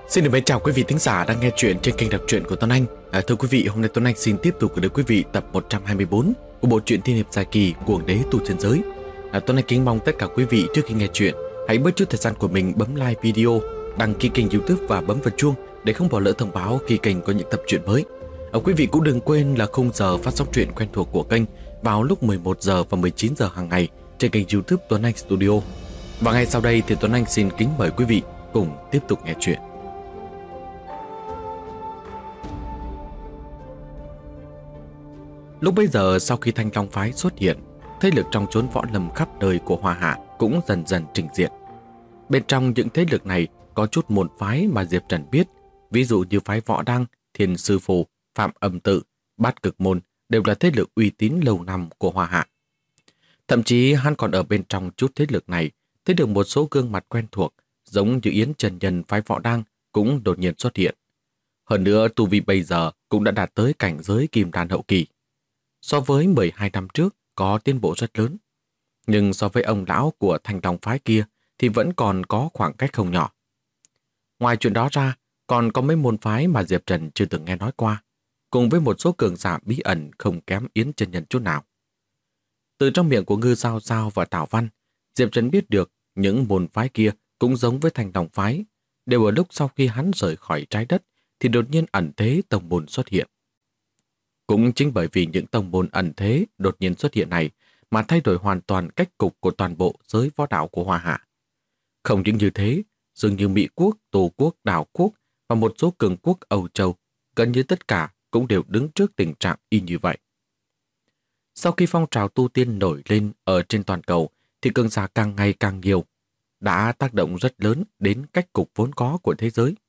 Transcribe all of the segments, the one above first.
Xin được mến chào quý vị thính giả đang nghe chuyện trên kênh đọc truyện của Tuấn Anh. Thưa quý vị, hôm nay Tuấn Anh xin tiếp tục gửi đến quý vị tập 124 của bộ truyện thiên hiệp dài kỳ Cuồng Đế Tu Chân Giới. Tuấn Anh kính mong tất cả quý vị trước khi nghe chuyện hãy bớt chút thời gian của mình bấm like video, đăng ký kênh YouTube và bấm vào chuông để không bỏ lỡ thông báo khi kênh có những tập truyện mới. Quý vị cũng đừng quên là khung giờ phát sóng truyện quen thuộc của kênh vào lúc 11 giờ và 19 giờ hàng ngày trên kênh YouTube Tuấn Anh Studio. Và ngay sau đây thì Tuấn Anh xin kính mời quý vị cùng tiếp tục nghe chuyện. Lúc bấy giờ, sau khi Thanh Long phái xuất hiện, thế lực trong chốn võ lâm khắp nơi của Hoa Hạ cũng dần dần trình diện. Bên trong những thế lực này có chút môn phái mà Diệp Trần biết, ví dụ như phái Võ Đăng, Thiên Sư Phù, Phạm Âm Tự, Bát Cực Môn đều là thế lực uy tín lâu năm của Hoa Hạ. Thậm chí hắn còn ở bên trong chút thế lực này thấy được một số gương mặt quen thuộc, giống như Yến Trần Nhân phái Võ Đăng cũng đột nhiên xuất hiện. Hơn nữa, tu vi bây giờ cũng đã đạt tới cảnh giới Kim Đan hậu kỳ. So với 12 năm trước có tiến bộ rất lớn, nhưng so với ông lão của Thanh Long phái kia thì vẫn còn có khoảng cách không nhỏ. Ngoài chuyện đó ra, còn có mấy môn phái mà Diệp Trần chưa từng nghe nói qua, cùng với một số cường giả bí ẩn không kém Yến Chân Nhân chút nào. Từ trong miệng của Ngư Giao Giao và Tào Văn, Diệp Trần biết được những môn phái kia cũng giống với Thanh Long phái, đều ở lúc sau khi hắn rời khỏi trái đất thì đột nhiên ẩn thế tông môn xuất hiện. Cũng chính bởi vì những tông môn ẩn thế đột nhiên xuất hiện này mà thay đổi hoàn toàn cách cục của toàn bộ giới võ đạo của Hoa Hạ. Không những như thế, dường như Mỹ quốc, Tô quốc, Đảo quốc và một số cường quốc Âu Châu, gần như tất cả cũng đều đứng trước tình trạng y như vậy. Sau khi phong trào tu tiên nổi lên ở trên toàn cầu thì cường giả càng ngày càng nhiều, đã tác động rất lớn đến cách cục vốn có của thế giới.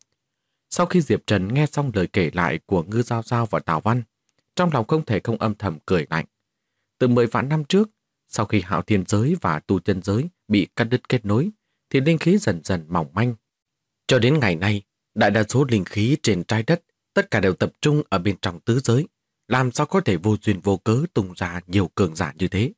Sau khi Diệp Trần nghe xong lời kể lại của Ngư Giao Giao và Tào Văn, trong lòng không thể không âm thầm cười lạnh. Từ 10 vạn năm trước, sau khi Hạo Thiên giới và Tu Chân giới bị cắt đứt kết nối, thì linh khí dần dần mỏng manh. Cho đến ngày nay, đại đa số linh khí trên trái đất tất cả đều tập trung ở bên trong tứ giới, làm sao có thể vô duyên vô cớ tung ra nhiều cường giả như thế.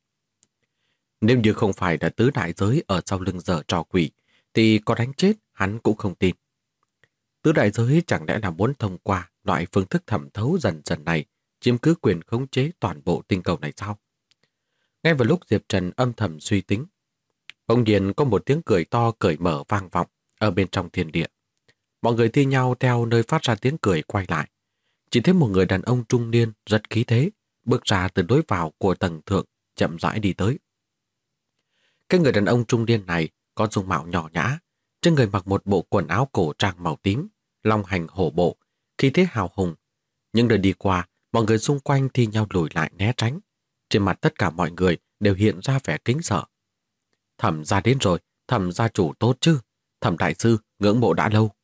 Nếu như không phải là tứ đại giới ở sau lưng giở trò quỷ, thì có đánh chết hắn cũng không tin. Tứ đại giới chẳng lẽ là muốn thông qua loại phương thức thẩm thấu dần dần này chiếm cứ quyền khống chế toàn bộ tinh cầu này sao? Ngay vào lúc Diệp Trần âm thầm suy tính, bỗng nhiên có một tiếng cười to cởi mở vang vọng ở bên trong thiên địa. Mọi người thi nhau theo nơi phát ra tiếng cười quay lại. Chỉ thấy một người đàn ông trung niên rất khí thế bước ra từ lối vào của tầng thượng, chậm rãi đi tới. Cái người đàn ông trung niên này có dung mạo nhỏ nhã, trên người mặc một bộ quần áo cổ trang màu tím, long hành hổ bộ, khí thế hào hùng. Nhưng đời đi qua, mọi người xung quanh thi nhau lùi lại né tránh. Trên mặt tất cả mọi người đều hiện ra vẻ kính sợ. Thẩm gia đến rồi, Thẩm gia chủ tốt chứ, Thẩm đại sư ngưỡng mộ đã lâu.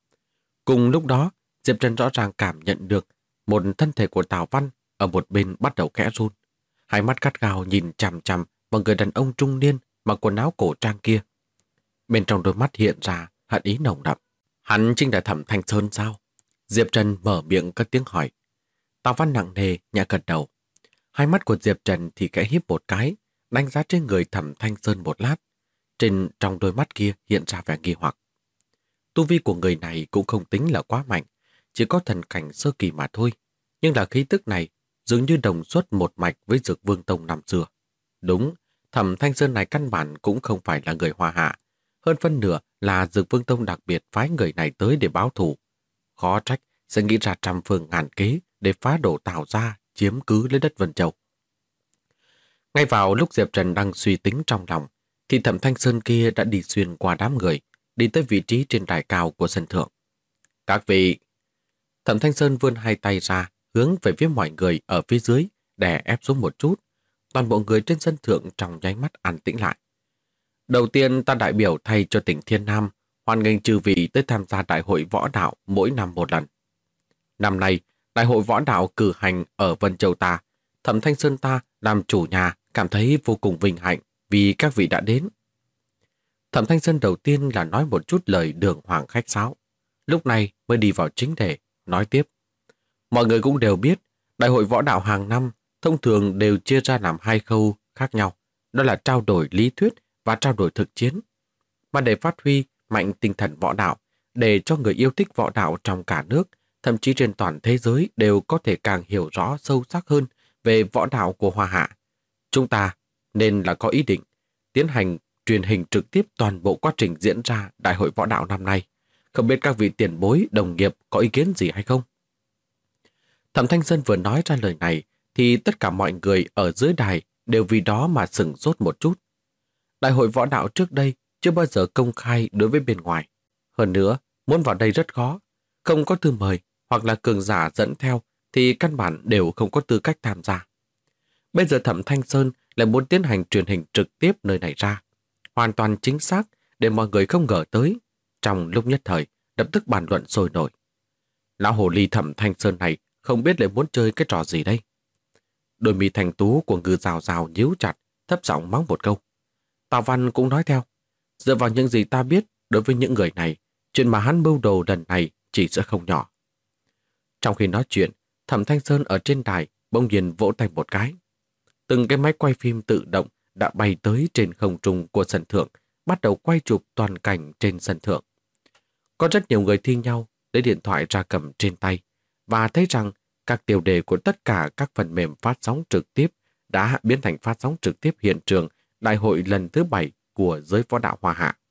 Cùng lúc đó, Diệp Trần rõ ràng cảm nhận được một thân thể của Tào Văn ở một bên bắt đầu khẽ run. Hai mắt gắt gao nhìn chằm chằm vào người đàn ông trung niên mặc quần áo cổ trang kia. Bên trong đôi mắt hiện ra hận ý nồng đậm. Hắn chính là Thẩm Thanh Sơn sao? Diệp Trần mở miệng cất tiếng hỏi. Tào Văn nặng nề nhẹ gật đầu. Hai mắt của Diệp Trần thì khẽ híp một cái, đánh giá trên người Thẩm Thanh Sơn một lát. Trong đôi mắt kia hiện ra vẻ nghi hoặc. Tu vi của người này cũng không tính là quá mạnh, chỉ có thần cảnh sơ kỳ mà thôi. Nhưng là khí tức này dường như đồng xuất một mạch với Dược Vương Tông năm xưa. Đúng, Thẩm Thanh Sơn này căn bản cũng không phải là người Hoa Hạ. Hơn phân nửa là Dược Vương Tông đặc biệt phái người này tới để báo thù. Khó trách sẽ nghĩ ra trăm phương ngàn kế để phá đổ Tào gia, chiếm cứ lấy đất Vân Châu. Ngay vào lúc Diệp Trần đang suy tính trong lòng, thì Thẩm Thanh Sơn kia đã đi xuyên qua đám người, đi tới vị trí trên đài cao của sân thượng. Các vị! Thẩm Thanh Sơn vươn hai tay ra, hướng về phía mọi người ở phía dưới, đè ép xuống một chút. Toàn bộ người trên sân thượng trong nháy mắt an tĩnh lại. Đầu tiên ta đại biểu thay cho tỉnh Thiên Nam, hoan nghênh chư vị tới tham gia đại hội võ đạo mỗi năm một lần. Năm nay, đại hội võ đạo cử hành ở Vân Châu ta, Thẩm Thanh Sơn ta làm chủ nhà cảm thấy vô cùng vinh hạnh vì các vị đã đến. Thẩm Thanh Sơn đầu tiên là nói một chút lời đường hoàng khách sáo, lúc này mới đi vào chính đề, nói tiếp. Mọi người cũng đều biết, đại hội võ đạo hàng năm thông thường đều chia ra làm hai khâu khác nhau, đó là trao đổi lý thuyết và trao đổi thực chiến. Mà để phát huy mạnh tinh thần võ đạo, để cho người yêu thích võ đạo trong cả nước, thậm chí trên toàn thế giới đều có thể càng hiểu rõ sâu sắc hơn về võ đạo của Hoa Hạ. Chúng ta nên là có ý định tiến hành truyền hình trực tiếp toàn bộ quá trình diễn ra Đại hội võ đạo năm nay. Không biết các vị tiền bối, đồng nghiệp có ý kiến gì hay không? Thẩm Thanh Sơn vừa nói ra lời này thì tất cả mọi người ở dưới đài đều vì đó mà sửng sốt một chút. Đại hội võ đạo trước đây chưa bao giờ công khai đối với bên ngoài. Hơn nữa, muốn vào đây rất khó. Không có thư mời hoặc là cường giả dẫn theo thì căn bản đều không có tư cách tham gia. Bây giờ Thẩm Thanh Sơn lại muốn tiến hành truyền hình trực tiếp nơi này ra. Hoàn toàn chính xác để mọi người không ngờ tới. Trong lúc nhất thời, lập tức bàn luận sôi nổi. Lão hồ ly Thẩm Thanh Sơn này không biết lại muốn chơi cái trò gì đây. Đôi mi thành tú của Ngư Rào Rào nhíu chặt, thấp giọng mắng một câu. Tào Văn cũng nói theo. Dựa vào những gì ta biết, đối với những người này, chuyện mà hắn mưu đồ lần này chỉ sẽ không nhỏ. Trong khi nói chuyện, Thẩm Thanh Sơn ở trên đài bỗng nhiên vỗ tay một cái. Từng cái máy quay phim tự động đã bay tới trên không trung của sân thượng, bắt đầu quay chụp toàn cảnh trên sân thượng. Có rất nhiều người thi nhau lấy điện thoại ra cầm trên tay và thấy rằng các tiêu đề của tất cả các phần mềm phát sóng trực tiếp đã biến thành phát sóng trực tiếp hiện trường đại hội lần thứ 7 của giới võ đạo Hoa Hạ.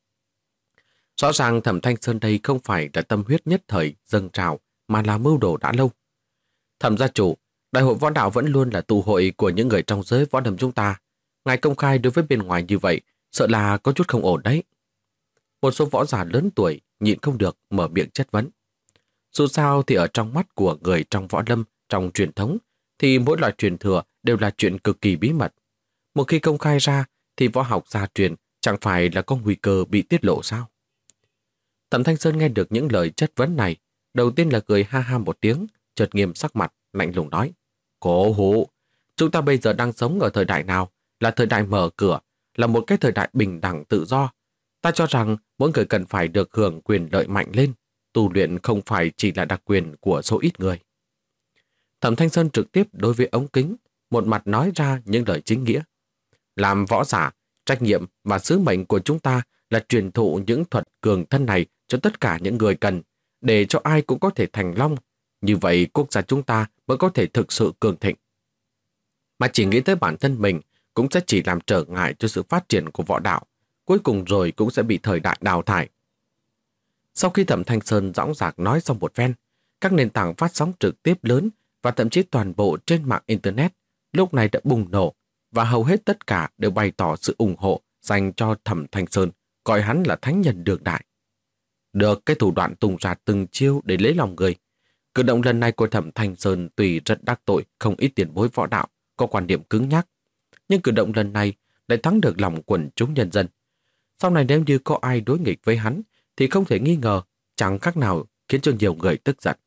Rõ ràng Thẩm Thanh Sơn đây không phải là tâm huyết nhất thời dâng trào mà là mưu đồ đã lâu. Thẩm gia chủ, đại hội võ đạo vẫn luôn là tụ hội của những người trong giới võ đầm chúng ta. Ngài công khai đối với bên ngoài như vậy, sợ là có chút không ổn đấy. Một số võ giả lớn tuổi nhịn không được mở miệng chất vấn. Dù sao thì ở trong mắt của người trong võ lâm, trong truyền thống, thì mỗi loại truyền thừa đều là chuyện cực kỳ bí mật. Một khi công khai ra thì võ học gia truyền chẳng phải là có nguy cơ bị tiết lộ sao? Thẩm Thanh Sơn nghe được những lời chất vấn này, đầu tiên là cười ha ha một tiếng, chợt nghiêm sắc mặt, lạnh lùng nói. Cổ hủ, chúng ta bây giờ đang sống ở thời đại nào? Là thời đại mở cửa, là một cái thời đại bình đẳng tự do. Ta cho rằng mỗi người cần phải được hưởng quyền lợi mạnh lên. Tu luyện không phải chỉ là đặc quyền của số ít người. Thẩm Thanh Sơn trực tiếp đối với ống kính, một mặt nói ra những lời chính nghĩa. Làm võ giả, trách nhiệm và sứ mệnh của chúng ta là truyền thụ những thuật cường thân này cho tất cả những người cần, để cho ai cũng có thể thành long. Như vậy quốc gia chúng ta mới có thể thực sự cường thịnh. Mà chỉ nghĩ tới bản thân mình cũng sẽ chỉ làm trở ngại cho sự phát triển của võ đạo, cuối cùng rồi cũng sẽ bị thời đại đào thải. Sau khi Thẩm Thanh Sơn dõng dạc nói xong một phen, các nền tảng phát sóng trực tiếp lớn và thậm chí toàn bộ trên mạng Internet lúc này đã bùng nổ và hầu hết tất cả đều bày tỏ sự ủng hộ dành cho Thẩm Thanh Sơn, coi hắn là thánh nhân đương đại. Được cái thủ đoạn tung ra từng chiêu để lấy lòng người. Cử động lần này của Thẩm Thanh Sơn tuy rất đắc tội không ít tiền bối võ đạo, có quan điểm cứng nhắc, nhưng cử động lần này lại thắng được lòng quần chúng nhân dân. Sau này nếu như có ai đối nghịch với hắn thì không thể nghi ngờ chẳng khác nào khiến cho nhiều người tức giận.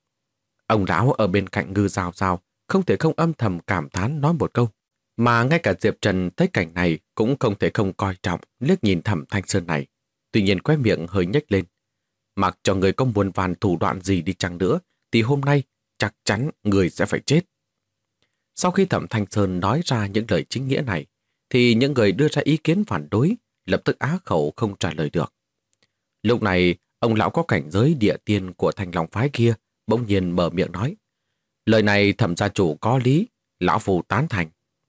Ông lão ở bên cạnh Ngư Rào Rào không thể không âm thầm cảm thán nói một câu. Mà ngay cả Diệp Trần thấy cảnh này cũng không thể không coi trọng liếc nhìn Thẩm Thanh Sơn này. Tuy nhiên khóe miệng hơi nhếch lên. Mặc cho người có muôn vàn thủ đoạn gì đi chăng nữa thì hôm nay chắc chắn người sẽ phải chết. Sau khi Thẩm Thanh Sơn nói ra những lời chính nghĩa này thì những người đưa ra ý kiến phản đối lập tức á khẩu không trả lời được. Lúc này ông lão có cảnh giới địa tiên của Thanh Long phái kia bỗng nhiên mở miệng nói. Lời này Thẩm gia chủ có lý, lão phu tán thành.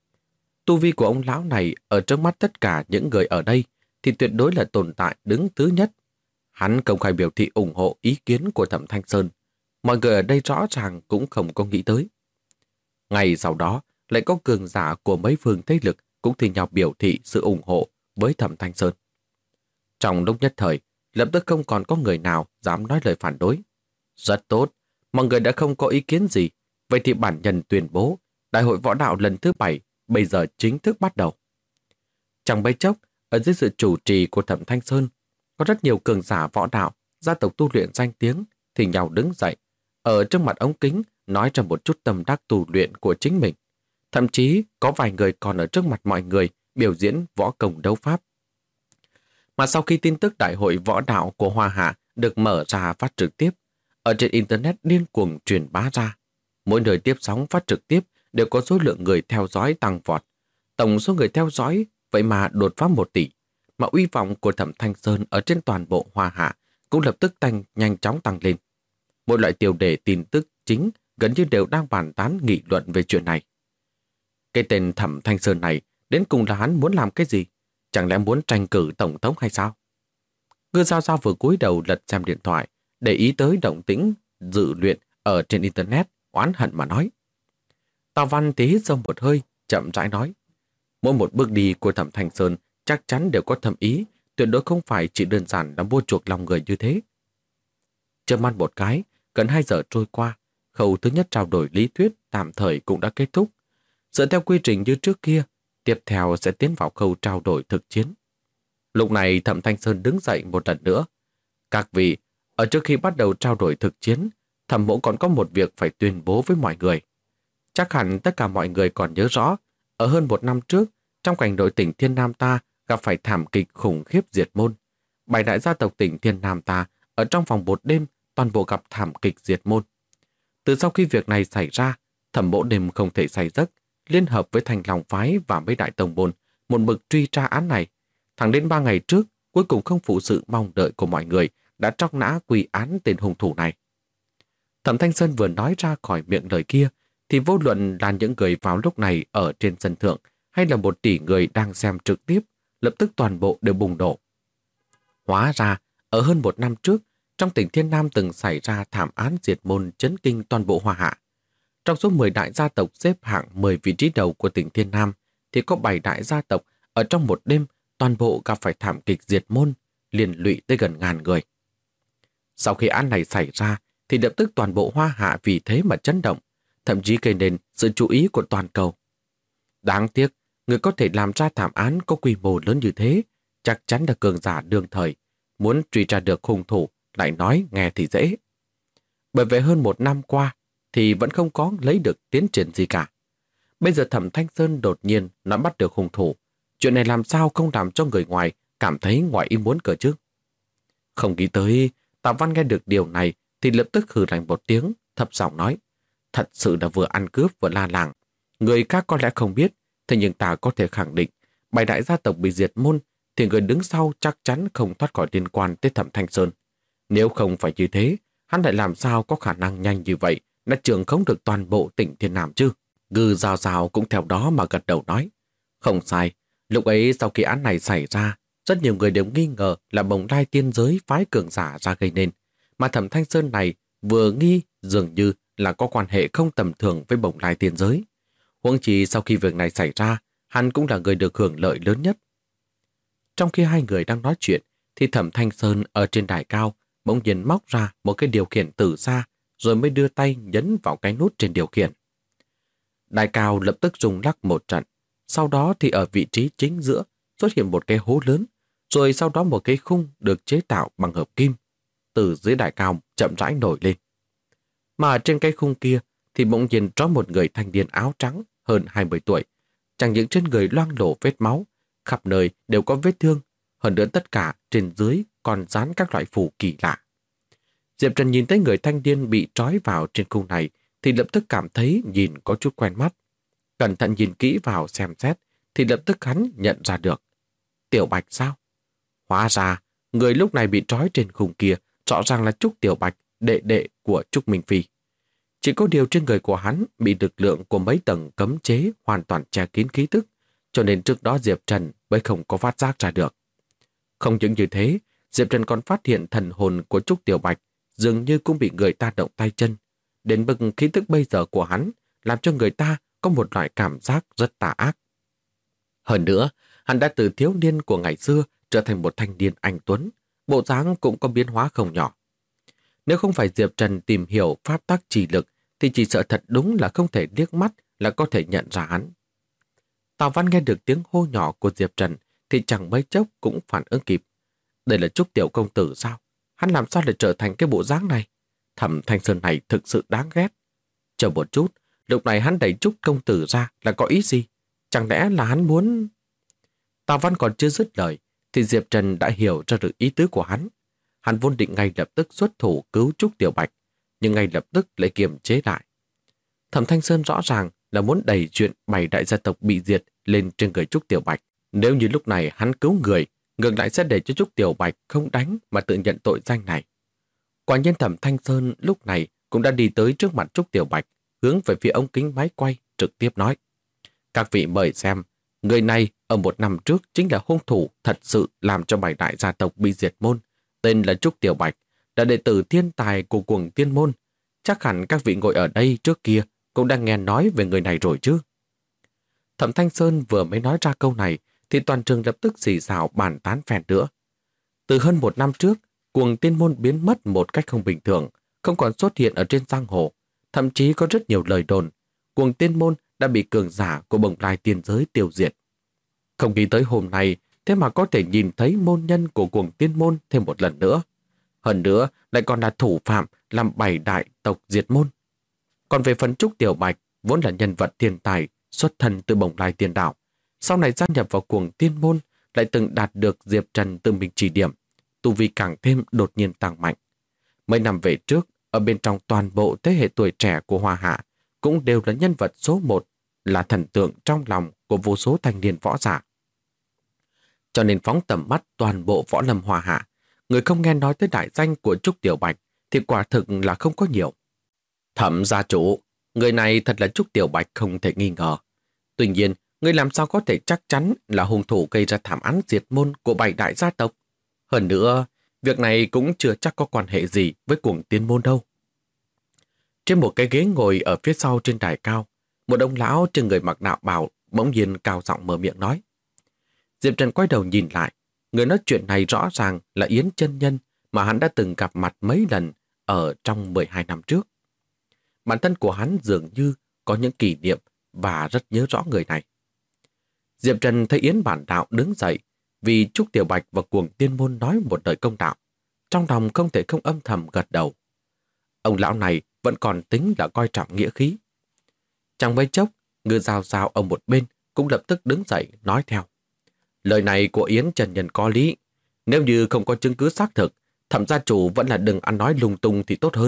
Tu vi của ông lão này ở trước mắt tất cả những người ở đây thì tuyệt đối là tồn tại đứng thứ nhất. Hắn công khai biểu thị ủng hộ ý kiến của Thẩm Thanh Sơn. Mọi người ở đây rõ ràng cũng không có nghĩ tới. Ngày sau đó lại có cường giả của mấy phương thế lực cũng thi nhau biểu thị sự ủng hộ với Thẩm Thanh Sơn. Trong lúc nhất thời, lập tức không còn có người nào dám nói lời phản đối. Rất tốt, mọi người đã không có ý kiến gì. Vậy thì bản nhân tuyên bố Đại hội võ đạo lần thứ 7 bây giờ chính thức bắt đầu. Trong bấy chốc, ở dưới sự chủ trì của Thẩm Thanh Sơn, có rất nhiều cường giả võ đạo, gia tộc tu luyện danh tiếng thì nhau đứng dậy, ở trước mặt ống kính nói ra một chút tâm đắc tu luyện của chính mình. Thậm chí có vài người còn ở trước mặt mọi người biểu diễn võ công đấu pháp. Mà sau khi tin tức Đại hội võ đạo của Hoa Hạ được mở ra phát trực tiếp, ở trên Internet điên cuồng truyền bá ra. Mỗi nơi tiếp sóng phát trực tiếp đều có số lượng người theo dõi tăng vọt. Tổng số người theo dõi vậy mà đột phá 1 tỷ, mà uy vọng của Thẩm Thanh Sơn ở trên toàn bộ Hoa Hạ cũng lập tức nhanh chóng tăng lên. Mỗi loại tiêu đề tin tức chính gần như đều đang bàn tán nghị luận về chuyện này. Cái tên Thẩm Thanh Sơn này đến cùng là hắn muốn làm cái gì? Chẳng lẽ muốn tranh cử tổng thống hay sao? Ngư Giao Giao vừa cúi đầu lật xem điện thoại, để ý tới động tĩnh dự luyện ở trên Internet, oán hận mà nói. Tào Văn thì hít sâu một hơi, chậm rãi nói. Mỗi một bước đi của Thẩm Thanh Sơn chắc chắn đều có thâm ý, tuyệt đối không phải chỉ đơn giản là mua chuộc lòng người như thế. Chớp mắt một cái, gần 2 giờ trôi qua, khâu thứ nhất trao đổi lý thuyết tạm thời cũng đã kết thúc. Dựa theo quy trình như trước kia, tiếp theo sẽ tiến vào khâu trao đổi thực chiến. Lúc này Thẩm Thanh Sơn đứng dậy một lần nữa. Các vị, ở trước khi bắt đầu trao đổi thực chiến, Thẩm mỗ còn có một việc phải tuyên bố với mọi người. Chắc hẳn tất cả mọi người còn nhớ rõ, ở hơn 1 năm trước, trong cảnh nội tỉnh Thiên Nam ta gặp phải thảm kịch khủng khiếp diệt môn. 7 đại gia tộc tỉnh Thiên Nam ta ở trong vòng 1 đêm toàn bộ gặp thảm kịch diệt môn. Từ sau khi việc này xảy ra, Thẩm mỗ đêm không thể say giấc, liên hợp với Thành Long phái và mấy đại tông môn một mực truy tra án này. Thẳng đến 3 ngày trước, cuối cùng không phụ sự mong đợi của mọi người, đã tróc nã quy án tên hung thủ này. Thẩm Thanh Sơn vừa nói ra khỏi miệng lời kia, thì vô luận là những người vào lúc này ở trên sân thượng hay là 1 tỷ người đang xem trực tiếp, lập tức toàn bộ đều bùng nổ. Hóa ra, ở hơn 1 năm trước, trong tỉnh Thiên Nam từng xảy ra thảm án diệt môn chấn kinh toàn bộ Hoa Hạ. Trong số 10 đại gia tộc xếp hạng 10 vị trí đầu của tỉnh Thiên Nam, thì có 7 đại gia tộc ở trong 1 đêm toàn bộ gặp phải thảm kịch diệt môn, liên lụy tới gần 1000 người. Sau khi án này xảy ra, thì lập tức toàn bộ Hoa Hạ vì thế mà chấn động, thậm chí gây nên sự chú ý của toàn cầu. Đáng tiếc, người có thể làm ra thảm án có quy mô lớn như thế, chắc chắn là cường giả đương thời, muốn truy tra được hung thủ, lại nói nghe thì dễ. Bởi vậy hơn 1 năm qua, thì vẫn không có lấy được tiến triển gì cả. Bây giờ Thẩm Thanh Sơn đột nhiên nói bắt được hung thủ, chuyện này làm sao không làm cho người ngoài cảm thấy ngoài ý muốn cơ chứ? Không nghĩ tới, Tạ Văn nghe được điều này thì lập tức hừ lạnh một tiếng, thấp giọng nói, thật sự là vừa ăn cướp vừa la làng. Người khác có lẽ không biết, thế nhưng ta có thể khẳng định, 7 đại gia tộc bị diệt môn thì người đứng sau chắc chắn không thoát khỏi liên quan tới Thẩm Thanh Sơn. Nếu không phải như thế, hắn lại làm sao có khả năng nhanh như vậy đã trưởng khống được toàn bộ tỉnh Thiên Nam chứ? Ngư Giao Giao cũng theo đó mà gật đầu nói. Không sai, lúc ấy sau khi án này xảy ra, rất nhiều người đều nghi ngờ là Bồng Lai tiên giới phái cường giả ra gây nên, mà Thẩm Thanh Sơn này vừa nghi dường như là có quan hệ không tầm thường với Bồng Lai tiên giới. Huống chi sau khi việc này xảy ra, hắn cũng là người được hưởng lợi lớn nhất. Trong khi hai người đang nói chuyện, thì Thẩm Thanh Sơn ở trên đài cao bỗng nhiên móc ra một cái điều khiển từ xa, rồi mới đưa tay nhấn vào cái nút trên điều khiển. Đài cao lập tức rung lắc một trận, sau đó thì ở vị trí chính giữa xuất hiện một cái hố lớn, rồi sau đó một cái khung được chế tạo bằng hợp kim, từ dưới đài cao chậm rãi nổi lên. Mà trên cái khung kia thì bỗng nhiên có một người thanh niên áo trắng hơn 20 tuổi, chẳng những trên người loang lổ vết máu, khắp nơi đều có vết thương, hơn nữa tất cả trên dưới còn dán các loại phù kỳ lạ. Diệp Trần nhìn thấy người thanh niên bị trói vào trên khung này thì lập tức cảm thấy nhìn có chút quen mắt. Cẩn thận nhìn kỹ vào xem xét thì lập tức hắn nhận ra được. Tiểu Bạch sao? Hóa ra, người lúc này bị trói trên khung kia rõ ràng là Trúc Tiểu Bạch, đệ đệ của Trúc Minh Phi. Chỉ có điều trên người của hắn bị lực lượng của mấy tầng cấm chế hoàn toàn che kín khí tức, cho nên trước đó Diệp Trần mới không có phát giác ra được. Không những như thế, Diệp Trần còn phát hiện thần hồn của Trúc Tiểu Bạch dường như cũng bị người ta động tay chân. Đến mức khí tức bây giờ của hắn làm cho người ta có một loại cảm giác rất tà ác. Hơn nữa, hắn đã từ thiếu niên của ngày xưa trở thành một thanh niên anh tuấn, bộ dáng cũng có biến hóa không nhỏ. Nếu không phải Diệp Trần tìm hiểu pháp tắc trì lực thì chỉ sợ thật đúng là không thể liếc mắt là có thể nhận ra hắn. Tào Văn nghe được tiếng hô nhỏ của Diệp Trần thì chẳng mấy chốc cũng phản ứng kịp. Đây là Trúc Tiểu công tử sao? Hắn làm sao lại trở thành cái bộ dáng này? Thẩm Thanh Sơn này thực sự đáng ghét. Chờ một chút, lúc này hắn đẩy Trúc công tử ra là có ý gì? Chẳng lẽ là hắn muốn... Tào Văn còn chưa dứt lời thì Diệp Trần đã hiểu ra được ý tứ của hắn. Hắn vốn định ngay lập tức xuất thủ cứu Trúc Tiểu Bạch, nhưng ngay lập tức lại kiềm chế lại. Thẩm Thanh Sơn rõ ràng là muốn đẩy chuyện 7 đại gia tộc bị diệt lên trên người Trúc Tiểu Bạch. Nếu như lúc này hắn cứu người, ngược lại sẽ để cho Trúc Tiểu Bạch không đánh mà tự nhận tội danh này. Quả nhiên Thẩm Thanh Sơn lúc này cũng đã đi tới trước mặt Trúc Tiểu Bạch, hướng về phía ống kính máy quay, trực tiếp nói. Các vị mời xem, người này ở một năm trước chính là hung thủ thật sự làm cho 7 đại gia tộc bị diệt môn, tên là Trúc Tiểu Bạch, là đệ tử thiên tài của Cuồng Tiên Môn. Chắc hẳn các vị ngồi ở đây trước kia cũng đang nghe nói về người này rồi chứ. Thẩm Thanh Sơn vừa mới nói ra câu này thì toàn trường lập tức xì xào bàn tán phèn nữa. Từ hơn một năm trước, Cuồng Tiên Môn biến mất một cách không bình thường, không còn xuất hiện ở trên giang hồ. Thậm chí có rất nhiều lời đồn, Cuồng Tiên Môn đã bị cường giả của Bồng Lai tiên giới tiêu diệt. Không nghĩ tới hôm nay, thế mà có thể nhìn thấy môn nhân của Cuồng Tiên Môn thêm một lần nữa. Hơn nữa, lại còn là thủ phạm làm 7 đại tộc diệt môn. Còn về phần Trúc Tiểu Bạch, vốn là nhân vật thiên tài, xuất thân từ Bồng Lai Tiên Đảo. Sau này gia nhập vào Cuồng Tiên Môn, lại từng đạt được Diệp Trần tự mình chỉ điểm, tu vi càng thêm đột nhiên tăng mạnh. Mấy năm về trước, ở bên trong toàn bộ thế hệ tuổi trẻ của Hoa Hạ, cũng đều là nhân vật số 1, là thần tượng trong lòng của vô số thanh niên võ giả. Cho nên phóng tầm mắt toàn bộ võ lâm Hoa Hạ, người không nghe nói tới đại danh của Trúc Tiểu Bạch thì quả thực là không có nhiều. Thẩm gia chủ, người này thật là Trúc Tiểu Bạch không thể nghi ngờ. Tuy nhiên, người làm sao có thể chắc chắn là hung thủ gây ra thảm án diệt môn của 7 đại gia tộc? Hơn nữa, việc này cũng chưa chắc có quan hệ gì với Cuồng Tiên Môn đâu. Trên một cái ghế ngồi ở phía sau trên đài cao, một ông lão trên người mặc đạo bào bỗng nhiên cao giọng mở miệng nói. Diệp Trần quay đầu nhìn lại, người nói chuyện này rõ ràng là Yến chân nhân mà hắn đã từng gặp mặt mấy lần ở trong 12 năm trước. Bản thân của hắn dường như có những kỷ niệm và rất nhớ rõ người này. Diệp Trần thấy Yến bản đạo đứng dậy vì Trúc Tiểu Bạch và Cuồng Tiên Môn nói một lời công đạo. Trong lòng không thể không âm thầm gật đầu. Ông lão này vẫn còn tính là coi trọng nghĩa khí. Chẳng mấy chốc, Ngư Giao Giao ở một bên cũng lập tức đứng dậy nói theo. Lời này của Yến Trần Nhân có lý. Nếu như không có chứng cứ xác thực, Thẩm gia chủ vẫn là đừng ăn nói lung tung thì tốt hơn.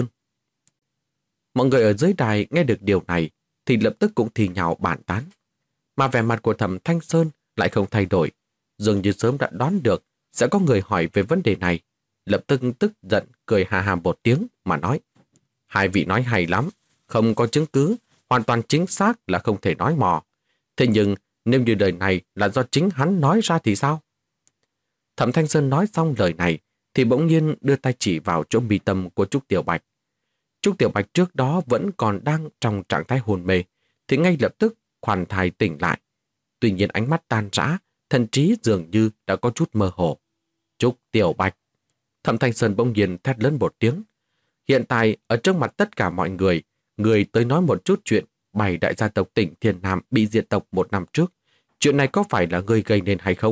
Mọi người ở dưới đài nghe được điều này thì lập tức cũng thì nhào bàn tán. Mà vẻ mặt của Thẩm Thanh Sơn lại không thay đổi, dường như sớm đã đoán được sẽ có người hỏi về vấn đề này. Lập tức tức giận cười hà hà một tiếng mà nói. Hai vị nói hay lắm, không có chứng cứ, hoàn toàn chính xác là không thể nói mò. Thế nhưng nếu như đời này là do chính hắn nói ra thì sao? Thẩm Thanh Sơn nói xong lời này thì bỗng nhiên đưa tay chỉ vào chỗ mi tâm của Trúc Tiểu Bạch. Trúc Tiểu Bạch trước đó vẫn còn đang trong trạng thái hồn mê thì ngay lập tức khoan thai tỉnh lại. Tuy nhiên ánh mắt tan rã, thần trí dường như đã có chút mơ hồ. Trúc Tiểu Bạch. Thẩm Thanh Sơn bỗng nhiên thét lớn một tiếng. Hiện tại ở trước mặt tất cả mọi người, người tới nói một chút chuyện 7 đại gia tộc tỉnh Thiên Nam bị diệt tộc một năm trước. Chuyện này có phải là ngươi gây nên hay không?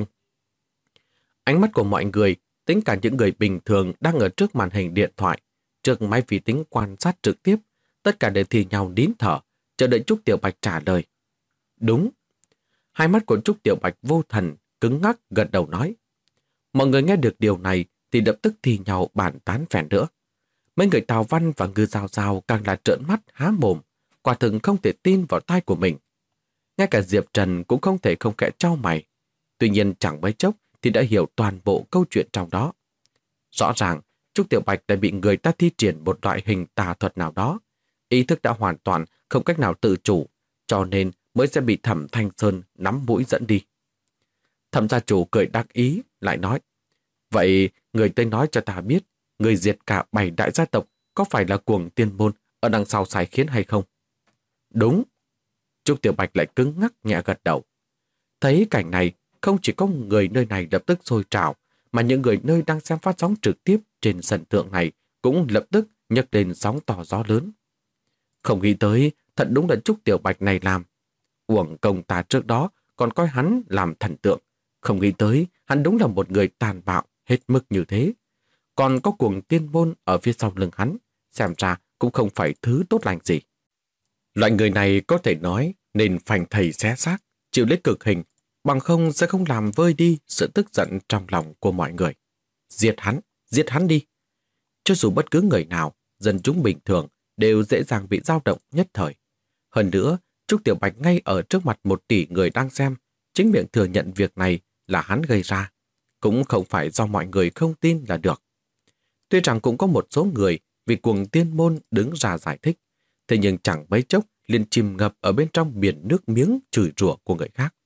Ánh mắt của mọi người, tính cả những người bình thường đang ở trước màn hình điện thoại, trước máy vi tính quan sát trực tiếp, tất cả đều thì nhau nín thở, chờ đợi Trúc Tiểu Bạch trả lời. Đúng. Hai mắt của Trúc Tiểu Bạch vô thần, cứng ngắc gật đầu nói. Mọi người nghe được điều này thì lập tức thì nhau bàn tán phèn nữa. Mấy người Tào Văn và Ngư Giao Giao càng là trợn mắt há mồm, quả thực không thể tin vào tai của mình. Ngay cả Diệp Trần cũng không thể không kẽ trao mày. Tuy nhiên chẳng mấy chốc thì đã hiểu toàn bộ câu chuyện trong đó. Rõ ràng, Trúc Tiểu Bạch đã bị người ta thi triển một loại hình tà thuật nào đó. Ý thức đã hoàn toàn không cách nào tự chủ, cho nên mới sẽ bị Thẩm Thanh Sơn nắm mũi dẫn đi. Thẩm gia chủ cười đắc ý, lại nói. Vậy, người tới nói cho ta biết, người diệt cả 7 đại gia tộc có phải là Cuồng Tiên Môn ở đằng sau sai khiến hay không? Đúng. Trúc Tiểu Bạch lại cứng ngắc nhẹ gật đầu. Thấy cảnh này, không chỉ có người nơi này lập tức sôi trào, mà những người nơi đang xem phát sóng trực tiếp trên sân thượng này cũng lập tức nhấc lên sóng to gió lớn. Không nghĩ tới, thật đúng là Trúc Tiểu Bạch này làm. Uổng công ta trước đó còn coi hắn làm thần tượng. Không nghĩ tới, hắn đúng là một người tàn bạo hết mức như thế. Còn có Cuồng Tiên Môn ở phía sau lưng hắn, xem ra cũng không phải thứ tốt lành gì. Loại người này có thể nói nên phanh thầy xé xác, chịu lấy cực hình, bằng không sẽ không làm vơi đi sự tức giận trong lòng của mọi người. Giết hắn đi. Cho dù bất cứ người nào, dân chúng bình thường đều dễ dàng bị dao động nhất thời. Hơn nữa, Trúc Tiểu Bạch ngay ở trước mặt 1 tỷ người đang xem, chính miệng thừa nhận việc này là hắn gây ra. cũng không phải do mọi người không tin là được. Tuy rằng cũng có một số người vì cuồng tiên môn đứng ra giải thích, thế nhưng chẳng mấy chốc liền chìm ngập ở bên trong biển nước miếng chửi rủa của người khác.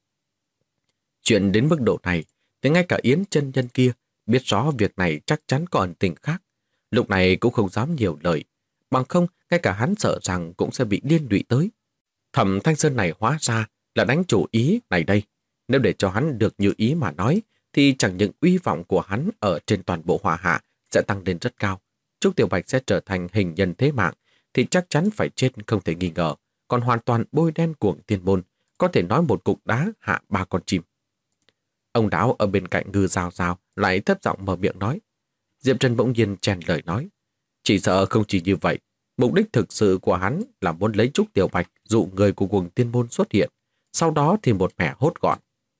Chuyện đến mức độ này, thì ngay cả Yến chân nhân kia biết rõ việc này chắc chắn có ẩn tình khác. Lúc này cũng không dám nhiều lời, bằng không ngay cả hắn sợ rằng cũng sẽ bị liên lụy tới. Thẩm Thanh Sơn này hóa ra là đánh chủ ý này đây. Nếu để cho hắn được như ý mà nói, thì chẳng những uy vọng của hắn ở trên toàn bộ Hoa Hạ sẽ tăng lên rất cao. Trúc Tiểu Bạch sẽ trở thành hình nhân thế mạng, thì chắc chắn phải chết không thể nghi ngờ, còn hoàn toàn bôi đen cuồng tiên môn, có thể nói một cục đá hạ 3 con chim. Ông Đáo ở bên cạnh Ngư Giao Giao lại thấp giọng mở miệng nói. Diệp Trần bỗng nhiên chen lời nói. Chỉ sợ không chỉ như vậy, mục đích thực sự của hắn là muốn lấy Trúc Tiểu Bạch dụ người của cuồng tiên môn xuất hiện, sau đó thì một mẻ hốt gọn.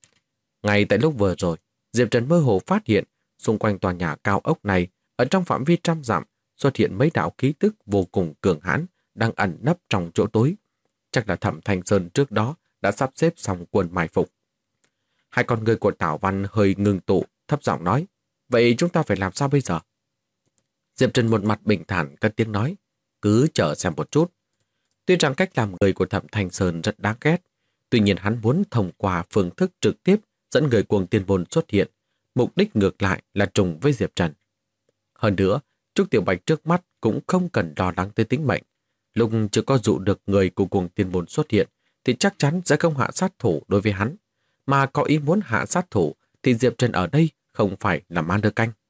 Ngay tại lúc vừa rồi, Diệp Trần mơ hồ phát hiện xung quanh tòa nhà cao ốc này, ở trong phạm vi trăm dặm xuất hiện mấy đạo khí tức vô cùng cường hãn đang ẩn nấp trong chỗ tối. Chắc là Thẩm Thanh Sơn trước đó đã sắp xếp xong quân mai phục. Hai con người của Tảo Văn hơi ngừng tụ, thấp giọng nói, vậy chúng ta phải làm sao bây giờ? Diệp Trần một mặt bình thản cất tiếng nói, cứ chờ xem một chút. Tuy rằng cách làm người của Thẩm Thanh Sơn rất đáng ghét, tuy nhiên hắn muốn thông qua phương thức trực tiếp dẫn người cuồng tiên môn xuất hiện, mục đích ngược lại là trùng với Diệp Trần. Hơn nữa, Trúc Tiểu Bạch trước mắt cũng không cần lo lắng tới tính mệnh. Lúc chưa có dụ được người của cuồng tiên môn xuất hiện, thì chắc chắn sẽ không hạ sát thủ đối với hắn. Mà có ý muốn hạ sát thủ, thì Diệp Trần ở đây không phải là man đơ canh.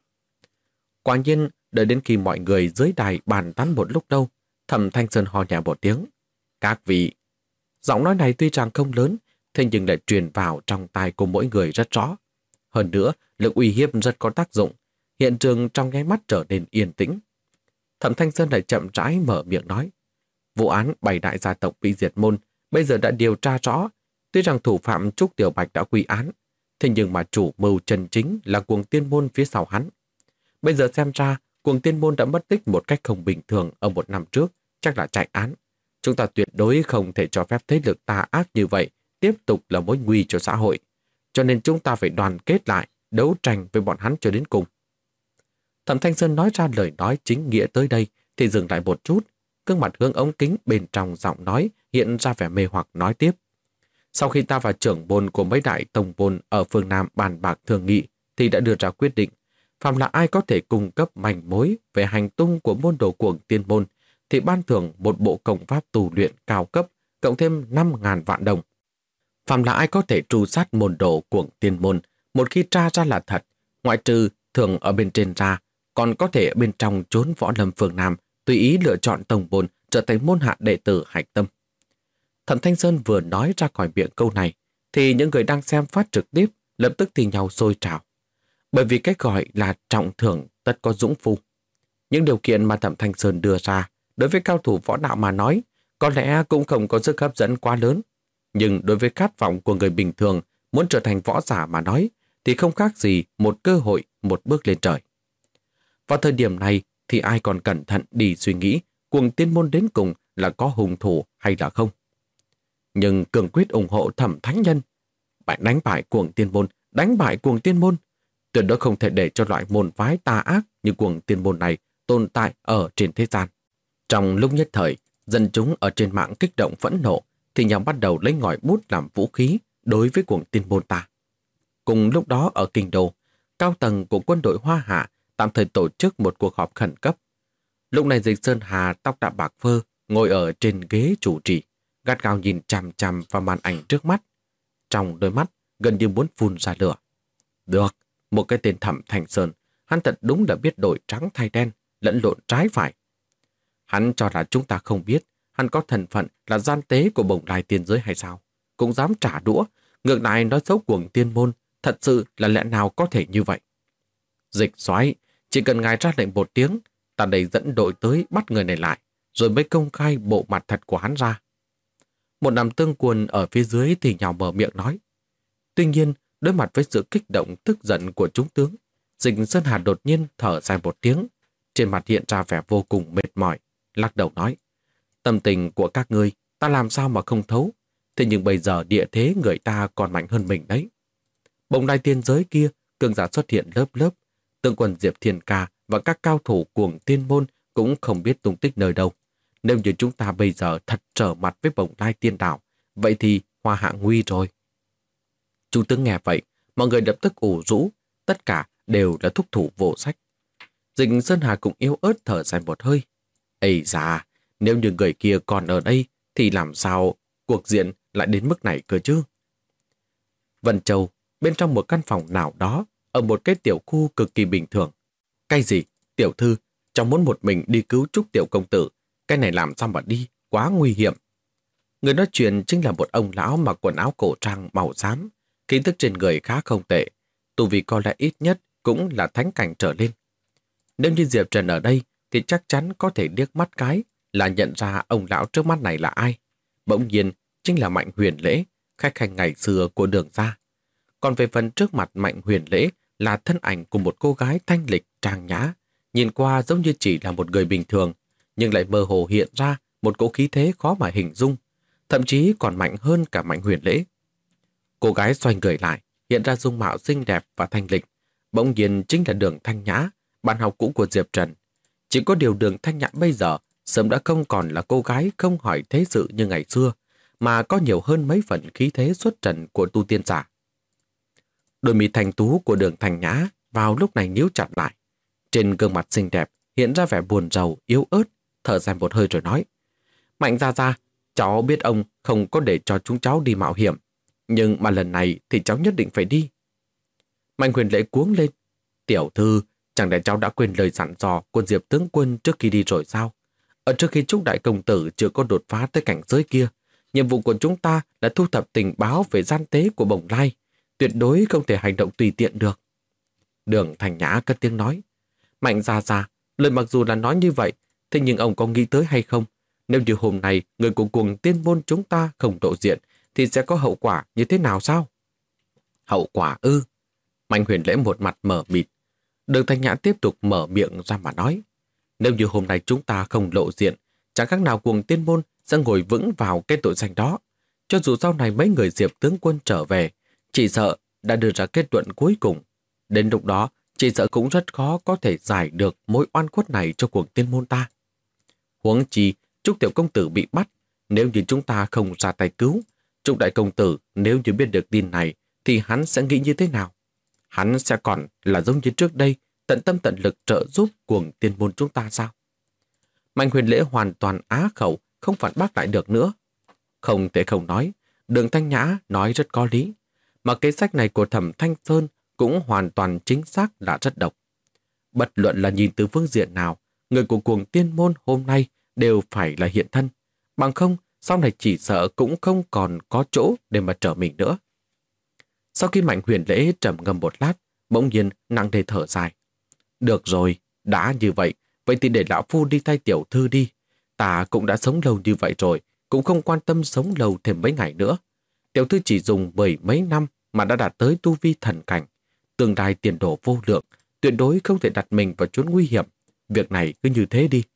Quả nhiên, đợi đến khi mọi người dưới đài bàn tán một lúc đâu, Thẩm Thanh Sơn ho nhẹ một tiếng. Các vị, giọng nói này tuy rằng không lớn, thế nhưng lại truyền vào trong tai của mỗi người rất rõ. Hơn nữa, lực uy hiếp rất có tác dụng. Hiện trường trong nháy mắt trở nên yên tĩnh. Thẩm Thanh Sơn lại chậm rãi mở miệng nói. Vụ án 7 đại gia tộc bị diệt môn bây giờ đã điều tra rõ. Tuy rằng thủ phạm Trúc Tiểu Bạch đã quy án, thế nhưng mà chủ mưu chân chính là cuồng tiên môn phía sau hắn. Bây giờ xem ra, cuồng tiên môn đã mất tích một cách không bình thường ở một năm trước, chắc là chạy án. Chúng ta tuyệt đối không thể cho phép thế lực tà ác như vậy tiếp tục là mối nguy cho xã hội. Cho nên chúng ta phải đoàn kết lại, đấu tranh với bọn hắn cho đến cùng. Thẩm Thanh Sơn nói ra lời nói chính nghĩa tới đây thì dừng lại một chút, gương mặt hướng ống kính bên trong giọng nói hiện ra vẻ mê hoặc nói tiếp. Sau khi ta và trưởng môn của mấy đại tông môn ở phương Nam bàn bạc thương nghị thì đã đưa ra quyết định, phàm là ai có thể cung cấp manh mối về hành tung của môn đồ cuồng tiên môn thì ban thưởng một bộ công pháp tu luyện cao cấp cộng thêm 5.000 vạn đồng. Phàm là ai có thể tru sát môn đồ cuồng tiên môn, một khi tra ra là thật, ngoại trừ thường ở bên trên ra, còn có thể ở bên trong trốn võ lâm phương Nam tùy ý lựa chọn tông môn trở thành môn hạ đệ tử hạch tâm. Thẩm Thanh Sơn vừa nói ra khỏi miệng câu này, thì những người đang xem phát trực tiếp lập tức thì nhau sôi trào. Bởi vì cách gọi là trọng thưởng tất có dũng phu. Những điều kiện mà Thẩm Thanh Sơn đưa ra, đối với cao thủ võ đạo mà nói, có lẽ cũng không có sức hấp dẫn quá lớn. Nhưng đối với khát vọng của người bình thường muốn trở thành võ giả mà nói, thì không khác gì một cơ hội, một bước lên trời. Vào thời điểm này thì ai còn cẩn thận đi suy nghĩ cuồng tiên môn đến cùng là có hung thủ hay là không. Nhưng cường quyết ủng hộ Thẩm Thánh Nhân. Bạn đánh bại cuồng tiên môn, đánh bại cuồng tiên môn. Tuyệt đối không thể để cho loại môn phái tà ác như cuồng tiên môn này tồn tại ở trên thế gian. Trong lúc nhất thời, dân chúng ở trên mạng kích động phẫn nộ, thì nhau bắt đầu lấy ngòi bút làm vũ khí đối với cuồng tiên môn ta. Cùng lúc đó ở Kinh Đô, cao tầng của quân đội Hoa Hạ tạm thời tổ chức một cuộc họp khẩn cấp. Lúc này Dịch Sơn Hà tóc đã bạc phơ, ngồi ở trên ghế chủ trì, gắt gao nhìn chằm chằm vào màn ảnh trước mắt. Trong đôi mắt gần như muốn phun ra lửa. Được, một cái tên Thẩm Thanh Sơn, hắn thật đúng là biết đổi trắng thay đen, lẫn lộn trái phải. Hắn cho là chúng ta không biết, hắn có thân phận là gian tế của Bồng Lai tiên giới hay sao? Cũng dám trả đũa, ngược lại nói xấu cuồng tiên môn, thật sự là lẽ nào có thể như vậy? Dịch Soái, chỉ cần ngài ra lệnh một tiếng, ta đây dẫn đội tới bắt người này lại, rồi mới công khai bộ mặt thật của hắn ra. Một nằm tương quân ở phía dưới thì nhào mở miệng nói. Tuy nhiên, đối mặt với sự kích động tức giận của chúng tướng, Dịch Sơn Hà đột nhiên thở dài một tiếng, trên mặt hiện ra vẻ vô cùng mệt mỏi, lắc đầu nói. Tâm tình của các ngươi, ta làm sao mà không thấu, thế nhưng bây giờ địa thế người ta còn mạnh hơn mình đấy. Bồng Lai tiên giới kia cường giả xuất hiện lớp lớp. Tướng quân Diệp Thiên Ca và các cao thủ cuồng tiên môn cũng không biết tung tích nơi đâu. Nếu như chúng ta bây giờ thật trở mặt với Bồng Lai Tiên Đảo, vậy thì Hoa Hạ nguy rồi. Trung tướng nghe vậy, mọi người lập tức ủ rũ, tất cả đều là thúc thủ vô sách. Dịch Sơn Hà cũng yếu ớt thở dài một hơi. Ây da, nếu như người kia còn ở đây thì làm sao cuộc diện lại đến mức này cơ chứ? Vân Châu, bên trong một căn phòng nào đó, ở một cái tiểu khu cực kỳ bình thường. Cái gì? Tiểu thư, cháu muốn một mình đi cứu Trúc tiểu công tử. Cái này làm sao mà đi? Quá nguy hiểm. Người nói chuyện chính là một ông lão mặc quần áo cổ trang màu xám, khí tức trên người khá không tệ. Tu vi có lẽ ít nhất cũng là thánh cảnh trở lên. Nếu như Diệp Trần ở đây thì chắc chắn có thể liếc mắt cái là nhận ra ông lão trước mắt này là ai. Bỗng nhiên chính là Mạnh Huyền Lễ, khách hành ngày xưa của Đường gia. Còn về phần trước mặt Mạnh Huyền Lễ là thân ảnh của một cô gái thanh lịch trang nhã, nhìn qua giống như chỉ là một người bình thường, nhưng lại mơ hồ hiện ra một cỗ khí thế khó mà hình dung, thậm chí còn mạnh hơn cả Mạnh Huyền Lễ. Cô gái xoay người lại, hiện ra dung mạo xinh đẹp và thanh lịch, bỗng nhiên chính là Đường Thanh Nhã, bạn học cũ của Diệp Trần. Chỉ có điều Đường Thanh Nhã bây giờ sớm đã không còn là cô gái không hỏi thế sự như ngày xưa, mà có nhiều hơn mấy phần khí thế xuất trần của tu tiên giả. Đôi mi thanh tú của Đường Thanh Nhã vào lúc này nhíu chặt lại. Trên gương mặt xinh đẹp hiện ra vẻ buồn rầu, yếu ớt, thở dài một hơi rồi nói: Mạnh gia gia, cháu biết ông không có để cho chúng cháu đi mạo hiểm, nhưng mà lần này thì cháu nhất định phải đi. Mạnh Huyền Lễ cuống lên: Tiểu thư, chẳng lẽ cháu đã quên lời dặn dò của Diệp tướng quân trước khi đi rồi sao? Ở trước khi Trúc đại công tử chưa có đột phá tới cảnh giới kia, nhiệm vụ của chúng ta là thu thập tình báo về gian tế của Bồng Lai, tuyệt đối không thể hành động tùy tiện được. Đường Thanh Nhã cất tiếng nói: Mạnh gia gia, lời mặc dù là nói như vậy, thế nhưng ông có nghĩ tới hay không? Nếu như hôm nay người của cuồng tiên môn chúng ta không lộ diện, thì sẽ có hậu quả như thế nào sao? Hậu quả ư? Mạnh Huyền Lễ một mặt mở mịt. Đường Thanh Nhã tiếp tục mở miệng ra mà nói: Nếu như hôm nay chúng ta không lộ diện, chẳng khác nào cuồng tiên môn sẽ ngồi vững vào cái tội danh đó. Cho dù sau này mấy người Diệp tướng quân trở về, chỉ sợ đã đưa ra kết luận cuối cùng. Đến lúc đó, chỉ sợ cũng rất khó có thể giải được mối oan khuất này cho cuồng tiên môn ta. Huống chi, Trúc tiểu công tử bị bắt, nếu như chúng ta không ra tay cứu, Trúc đại công tử nếu như biết được tin này thì hắn sẽ nghĩ như thế nào? Hắn sẽ còn là giống như trước đây, tận tâm tận lực trợ giúp cuồng tiên môn chúng ta sao? Mạnh Huyền Lễ hoàn toàn á khẩu, không phản bác lại được nữa. Không thể không nói, Đường Thanh Nhã nói rất có lý. Mà kế sách này của Thẩm Thanh Sơn cũng hoàn toàn chính xác là rất độc. Bất luận là nhìn từ phương diện nào, người của cuồng tiên môn hôm nay đều phải là hiện thân. Bằng không, sau này chỉ sợ cũng không còn có chỗ để mà trở mình nữa. Sau khi Mạnh Huyền Lễ trầm ngâm một lát, bỗng nhiên nặng nề thở dài. Được rồi, đã như vậy thì để lão phu đi thay tiểu thư đi. Ta cũng đã sống lâu như vậy rồi, cũng không quan tâm sống lâu thêm mấy ngày nữa. Tiểu thư chỉ dùng 10 mấy năm mà đã đạt tới tu vi thần cảnh. Tương lai tiền đồ vô lượng, tuyệt đối không thể đặt mình vào chốn nguy hiểm. Việc này cứ như thế đi.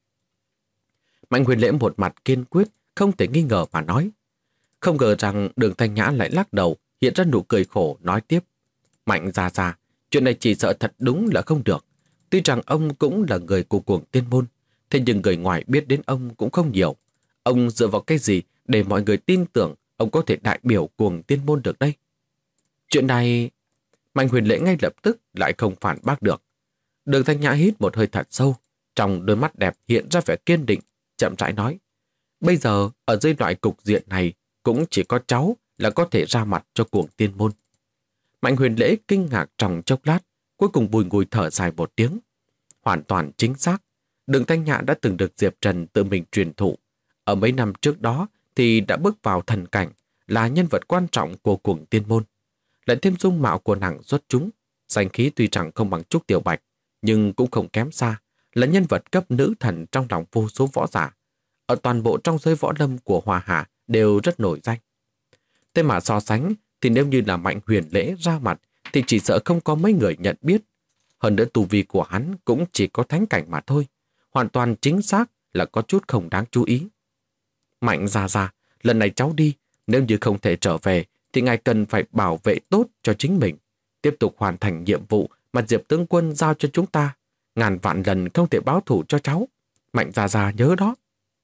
Mạnh Huyền Lễ một mặt kiên quyết, không thể nghi ngờ mà nói. Không ngờ rằng Đường Thanh Nhã lại lắc đầu, hiện ra nụ cười khổ nói tiếp. Mạnh gia gia, chuyện này chỉ sợ thật đúng là không được. Tuy rằng ông cũng là người của cuồng tiên môn, thế nhưng người ngoài biết đến ông cũng không nhiều. Ông dựa vào cái gì để mọi người tin tưởng ông có thể đại biểu cuồng tiên môn được đây? Chuyện này... Mạnh Huyền Lễ ngay lập tức lại không phản bác được. Đường Thanh Nhã hít một hơi thật sâu, trong đôi mắt đẹp hiện ra vẻ kiên định, chậm rãi nói. Bây giờ, ở dưới loại cục diện này, cũng chỉ có cháu là có thể ra mặt cho cuồng tiên môn. Mạnh Huyền Lễ kinh ngạc trong chốc lát, cuối cùng bùi ngùi thở dài một tiếng. Hoàn toàn chính xác, Đường Thanh Nhã đã từng được Diệp Trần tự mình truyền thụ. Ở mấy năm trước đó thì đã bước vào thần cảnh, là nhân vật quan trọng của cuồng tiên môn. Lại thêm dung mạo của nàng xuất chúng, danh khí tuy rằng không bằng Trúc Tiểu Bạch, nhưng cũng không kém xa, là nhân vật cấp nữ thần trong lòng vô số võ giả. Ở toàn bộ trong giới võ lâm của Hoa Hạ đều rất nổi danh. Thế mà so sánh thì nếu như là Mạnh Huyền Lễ ra mặt thì chỉ sợ không có mấy người nhận biết. Hơn nữa tu vi của hắn cũng chỉ có thánh cảnh mà thôi. Hoàn toàn chính xác là có chút không đáng chú ý. Mạnh gia gia, lần này cháu đi, nếu như không thể trở về thì ngài cần phải bảo vệ tốt cho chính mình. tiếp tục hoàn thành nhiệm vụ mà Diệp tướng quân giao cho chúng ta. Ngàn vạn lần không thể báo thù cho cháu. Mạnh Gia Gia nhớ đó.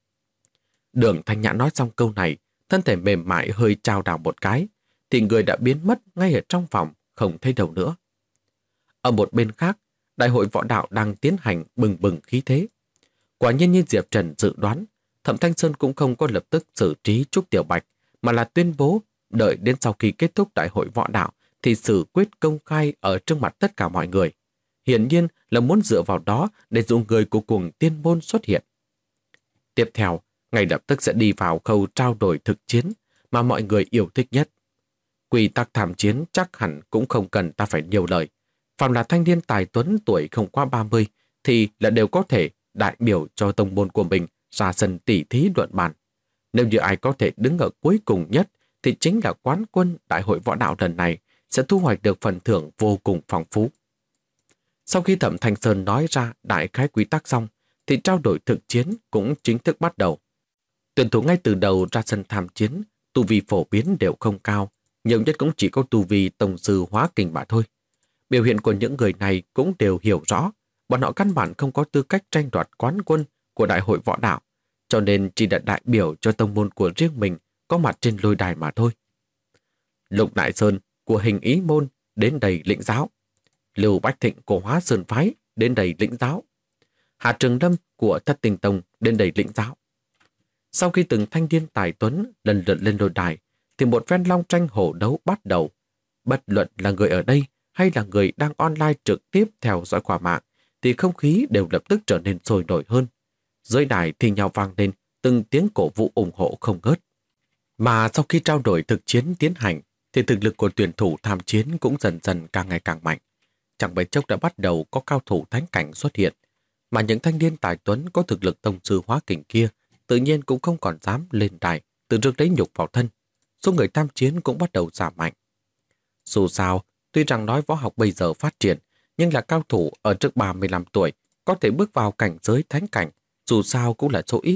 Đường Thanh Nhã nói xong câu này, thân thể mềm mại hơi chao đảo một cái, thì người đã biến mất ngay ở trong phòng, không thấy đâu nữa. Ở một bên khác, đại hội võ đạo đang tiến hành bừng bừng khí thế. Quả nhiên như Diệp Trần dự đoán, Thẩm Thanh Sơn cũng không có lập tức xử trí Trúc Tiểu Bạch, mà là tuyên bố đợi đến sau khi kết thúc đại hội võ đạo thì xử quyết công khai ở trước mặt tất cả mọi người. Hiển nhiên là muốn dựa vào đó để dụ người của cuồng tiên môn xuất hiện. Tiếp theo, ngay lập tức sẽ đi vào khâu trao đổi thực chiến mà mọi người yêu thích nhất. Quy tắc tham chiến chắc hẳn cũng không cần ta phải nhiều lời. Phạm là thanh niên tài tuấn tuổi không qua 30 thì là đều có thể đại biểu cho tông môn của mình ra sân tỉ thí luận bàn. Nếu như ai có thể đứng ở cuối cùng nhất thì chính là quán quân đại hội võ đạo lần này sẽ thu hoạch được phần thưởng vô cùng phong phú. Sau khi Thẩm Thanh Sơn nói ra đại khái quy tắc xong thì trao đổi thực chiến cũng chính thức bắt đầu. Tuyển thủ ngay từ đầu ra sân tham chiến, tu vi phổ biến đều không cao, nhiều nhất cũng chỉ có tu vi tông sư hóa kình mà thôi. Biểu hiện của những người này cũng đều hiểu rõ, bọn họ căn bản không có tư cách tranh đoạt quán quân của đại hội võ đạo, cho nên chỉ là đại biểu cho tông môn của riêng mình có mặt trên lôi đài mà thôi. Lục Đại Sơn của Hình Ý môn đến đây lĩnh giáo. Lưu Bách Thịnh của Hóa Sơn phái đến đây lĩnh giáo. Hà Trường Lâm của Thất Tinh Tông đến đây lĩnh giáo. Sau khi từng thanh niên tài tuấn lần lượt lên lôi đài, thì một phen long tranh hổ đấu bắt đầu. Bất luận là người ở đây hay là người đang online trực tiếp theo dõi qua mạng, thì không khí đều lập tức trở nên sôi nổi hơn. Dưới đài thì nhau vang lên từng tiếng cổ vũ ủng hộ không ngớt. Mà sau khi trao đổi thực chiến tiến hành, thì thực lực của tuyển thủ tham chiến cũng dần dần càng ngày càng mạnh. Chẳng mấy chốc đã bắt đầu có cao thủ thánh cảnh xuất hiện, mà những thanh niên tài tuấn có thực lực tông sư hóa kình kia tự nhiên cũng không còn dám lên đài tự rước lấy nhục vào thân. Số người tham chiến cũng bắt đầu giảm mạnh. Dù sao, tuy rằng nói võ học bây giờ phát triển, nhưng là cao thủ ở trước 35 tuổi có thể bước vào cảnh giới thánh cảnh, dù sao cũng là số ít.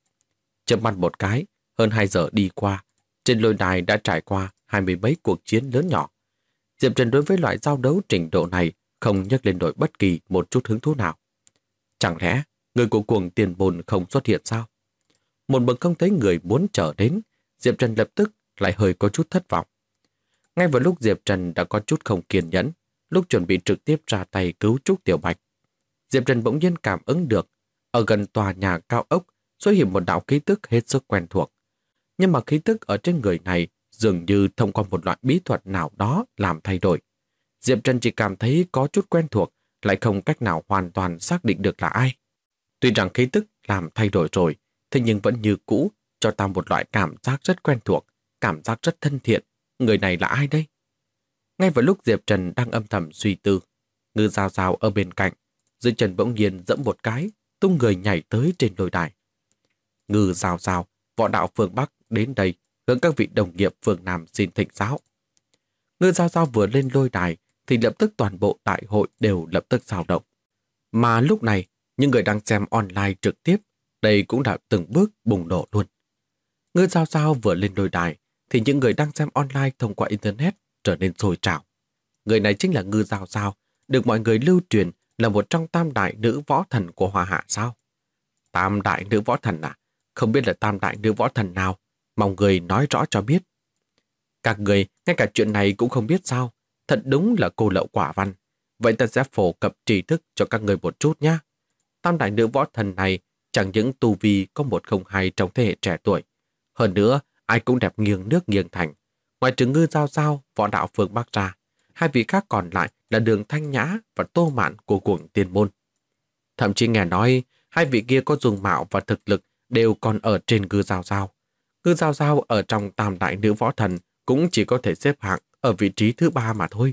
Chớp mắt một cái, hơn 2 giờ đi qua, trên lôi đài đã trải qua 20 mấy cuộc chiến lớn nhỏ. Diệp Trần đối với loại giao đấu trình độ này không nhắc lên nổi bất kỳ một chút hứng thú nào. Chẳng lẽ người của cuồng tiền môn không xuất hiện sao? Một bậc không thấy người muốn trở đến, Diệp Trần lập tức lại hơi có chút thất vọng. Ngay vào lúc Diệp Trần đã có chút không kiên nhẫn, lúc chuẩn bị trực tiếp ra tay cứu Trúc Tiểu Bạch, Diệp Trần bỗng nhiên cảm ứng được ở gần tòa nhà cao ốc xuất hiện một đạo khí tức hết sức quen thuộc. Nhưng mà khí tức ở trên người này dường như thông qua một loại bí thuật nào đó làm thay đổi. Diệp Trần chỉ cảm thấy có chút quen thuộc, lại không cách nào hoàn toàn xác định được là ai. Tuy rằng khí tức làm thay đổi rồi, thế nhưng vẫn như cũ cho ta một loại cảm giác rất quen thuộc, cảm giác rất thân thiện. Người này là ai đây? Ngay vào lúc Diệp Trần đang âm thầm suy tư, Ngư Giao Giao ở bên cạnh, dưới chân bỗng nhiên dẫm một cái, tung người nhảy tới trên lôi đài. Ngư Giao Giao, võ đạo phương Bắc đến đây, hướng các vị đồng nghiệp phương Nam xin thỉnh giáo. Ngư Giao Giao vừa lên lôi đài, thì lập tức toàn bộ đại hội đều lập tức dao động. Mà lúc này, những người đang xem online trực tiếp, đây cũng đã từng bước bùng nổ luôn. Ngư Giao Giao vừa lên lôi đài, thì những người đang xem online thông qua Internet trở nên sôi trào. Người này chính là Ngư Giao Giao, được mọi người lưu truyền là một trong tam đại nữ võ thần của Hoa Hạ sao? Tam đại nữ võ thần à? Không biết là tam đại nữ võ thần nào, mong người nói rõ cho biết. Các người ngay cả chuyện này cũng không biết sao? Thật đúng là cô lậu quả văn. Vậy ta sẽ phổ cập tri thức cho các người một chút nhé. Tam đại nữ võ thần này chẳng những tu vi có 102 trong thế hệ trẻ tuổi. Hơn nữa, ai cũng đẹp nghiêng nước nghiêng thành. Ngoài trừ Ngư Giao Giao, võ đạo phương Bắc ra, hai vị khác còn lại là Đường Thanh Nhã và Tô Mạn của cuồng tiên môn. Thậm chí nghe nói, hai vị kia có dung mạo và thực lực đều còn ở trên Ngư Giao Giao. Ngư Giao Giao ở trong tam đại nữ võ thần cũng chỉ có thể xếp hạng ở vị trí thứ 3 mà thôi.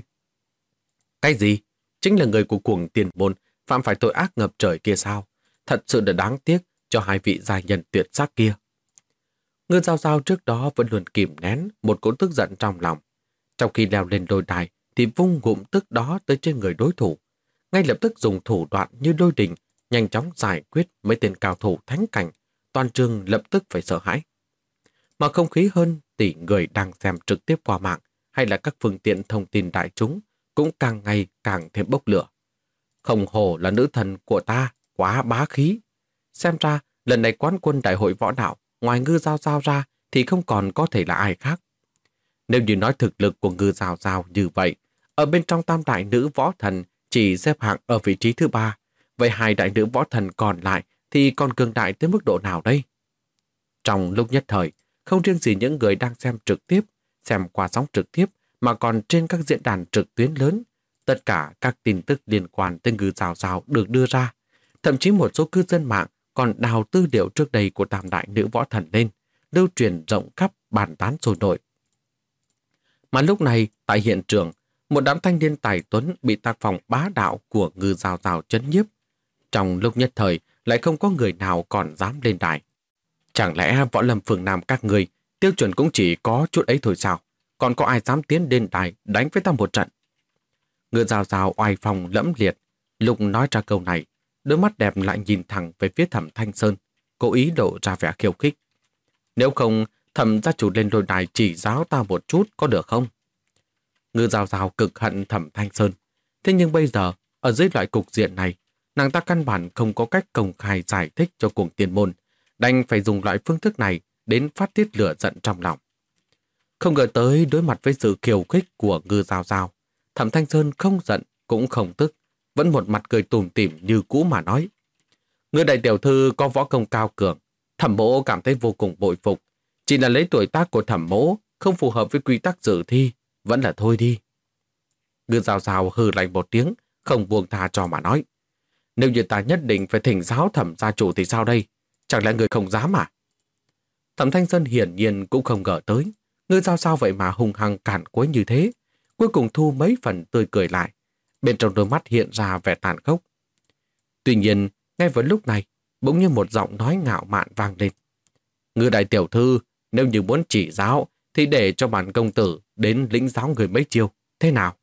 Cái gì? Chính là người của cuồng tiền môn phạm phải tội ác ngập trời kia sao? Thật sự là đáng tiếc cho hai vị giai nhân tuyệt sắc kia. Ngư Giao Giao trước đó vẫn luôn kìm nén một cỗ tức giận trong lòng. Trong khi leo lên lôi đài thì vung ngụm tức đó tới trên người đối thủ. Ngay lập tức dùng thủ đoạn như lôi đình nhanh chóng giải quyết mấy tên cao thủ thánh cảnh. Toàn trường lập tức phải sợ hãi. Mà không khí hơn tỷ người đang xem trực tiếp qua mạng hay là các phương tiện thông tin đại chúng cũng càng ngày càng thêm bốc lửa. Không hổ là nữ thần của ta, quá bá khí. Xem ra, lần này quán quân đại hội võ đạo, ngoài Ngư Giao Giao ra thì không còn có thể là ai khác. Nếu như nói thực lực của Ngư Giao Giao như vậy, ở bên trong tam đại nữ võ thần chỉ xếp hạng ở vị trí thứ 3, vậy hai đại nữ võ thần còn lại thì còn cường đại tới mức độ nào đây? Trong lúc nhất thời, không riêng gì những người đang xem trực tiếp, xem qua sóng trực tiếp, mà còn trên các diễn đàn trực tuyến lớn, tất cả các tin tức liên quan tới Ngư Giao Giao được đưa ra. Thậm chí một số cư dân mạng còn đào tư liệu trước đây của tam đại nữ võ thần lên, lưu truyền rộng khắp bàn tán sôi nổi. Mà lúc này, tại hiện trường, một đám thanh niên tài tuấn bị tác phong bá đạo của Ngư Giao Giao chấn nhiếp. Trong lúc nhất thời, lại không có người nào còn dám lên đài. Chẳng lẽ võ lâm phường Nam các người tiêu chuẩn cũng chỉ có chút ấy thôi sao? Còn có ai dám tiến lên đài đánh với ta một trận? Ngư Giao Giao oai phong lẫm liệt, lúc nói ra câu này, đôi mắt đẹp lại nhìn thẳng về phía Thẩm Thanh Sơn, cố ý lộ ra vẻ khiêu khích. Nếu không, Thẩm gia chủ lên đôi đài chỉ giáo ta một chút có được không? Ngư Giao Giao cực hận Thẩm Thanh Sơn. Thế nhưng bây giờ, ở dưới loại cục diện này, nàng ta căn bản không có cách công khai giải thích cho cuồng tiên môn, đành phải dùng loại phương thức này đến phát tiết lửa giận trong lòng. Không ngờ tới đối mặt với sự khiêu khích của Ngư Giao Giao, Thẩm Thanh Sơn không giận cũng không tức, vẫn một mặt cười tủm tỉm như cũ mà nói. Người đại tiểu thư có võ công cao cường, Thẩm mỗ cảm thấy vô cùng bội phục. Chỉ là lấy tuổi tác của Thẩm mỗ không phù hợp với quy tắc dự thi, vẫn là thôi đi. Ngư Giao Giao hừ lạnh một tiếng, không buông tha cho mà nói. Nếu như ta nhất định phải thỉnh giáo Thẩm gia chủ thì sao đây? Chẳng lẽ người không dám à? Thẩm Thanh Sơn hiển nhiên cũng không ngờ tới. Ngư Giao Giao vậy mà hung hăng cản quấy như thế. Cuối cùng thu mấy phần tươi cười lại. Bên trong đôi mắt hiện ra vẻ tàn khốc. Tuy nhiên, ngay vào lúc này, bỗng như một giọng nói ngạo mạn vang lên. Ngư đại tiểu thư, nếu như muốn chỉ giáo, thì để cho bản công tử đến lĩnh giáo người mấy chiêu. Thế nào?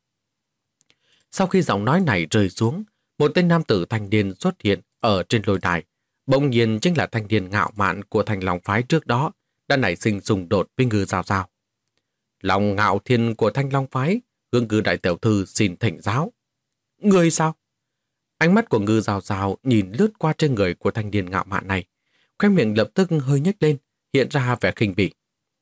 Sau khi giọng nói này rơi xuống, một tên nam tử thanh niên xuất hiện ở trên lôi đài. Bỗng nhiên chính là thanh niên ngạo mạn của Thanh Long phái trước đó, đã nảy sinh xung đột với Ngư Giao Giao. Lòng ngạo thiên của Thanh Long phái, hướng Ngư đại tiểu thư xin thỉnh giáo. Người sao? Ánh mắt của Ngư Giao Giao nhìn lướt qua trên người của thanh niên ngạo mạn này, khóe miệng lập tức hơi nhếch lên, hiện ra vẻ khinh bỉ.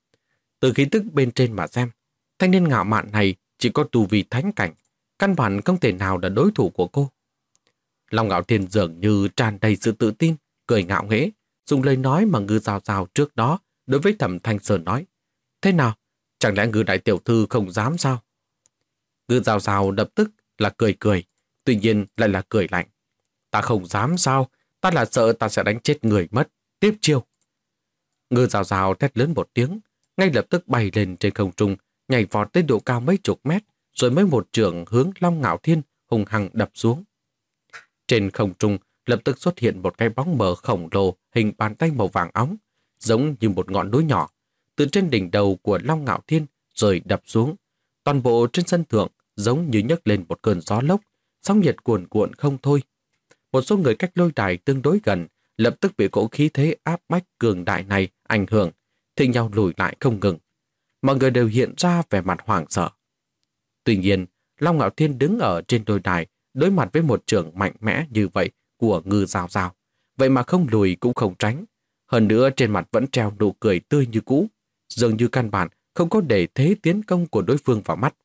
Từ khí tức bên trên mà xem, thanh niên ngạo mạn này chỉ có tu vi thánh cảnh, căn bản không thể nào là đối thủ của cô. Long Ngạo Thiên dường như tràn đầy sự tự tin, cười ngạo nghễ, dùng lời nói mà Ngư Giao Giao trước đó đối với Thẩm Thanh Sơn nói. Thế nào? Chẳng lẽ Ngư đại tiểu thư không dám sao? Ngư Giao Giao lập tức là cười cười, tuy nhiên lại là cười lạnh. Ta không dám sao? Ta là sợ ta sẽ đánh chết người mất. Tiếp chiêu. Ngư Giao Giao thét lớn một tiếng, ngay lập tức bay lên trên không trung, nhảy vọt tới độ cao mấy chục mét, rồi mới một chưởng hướng Long Ngạo Thiên hùng hăng đập xuống. Trên không trung lập tức xuất hiện một cái bóng mờ khổng lồ hình bàn tay màu vàng óng, giống như một ngọn núi nhỏ, từ trên đỉnh đầu của Long Ngạo Thiên rồi đập xuống. Toàn bộ trên sân thượng giống như nhấc lên một cơn gió lốc, sóng nhiệt cuồn cuộn không thôi. Một số người cách lôi đài tương đối gần lập tức bị cỗ khí thế áp bách cường đại này ảnh hưởng, thì nhau lùi lại không ngừng. Mọi người đều hiện ra vẻ mặt hoảng sợ. Tuy nhiên, Long Ngạo Thiên đứng ở trên lôi đài đối mặt với một trường mạnh mẽ như vậy của Ngư Giao Giao, vậy mà không lùi cũng không tránh. Hơn nữa trên mặt vẫn treo nụ cười tươi như cũ, dường như căn bản không có để thế tiến công của đối phương vào mắt.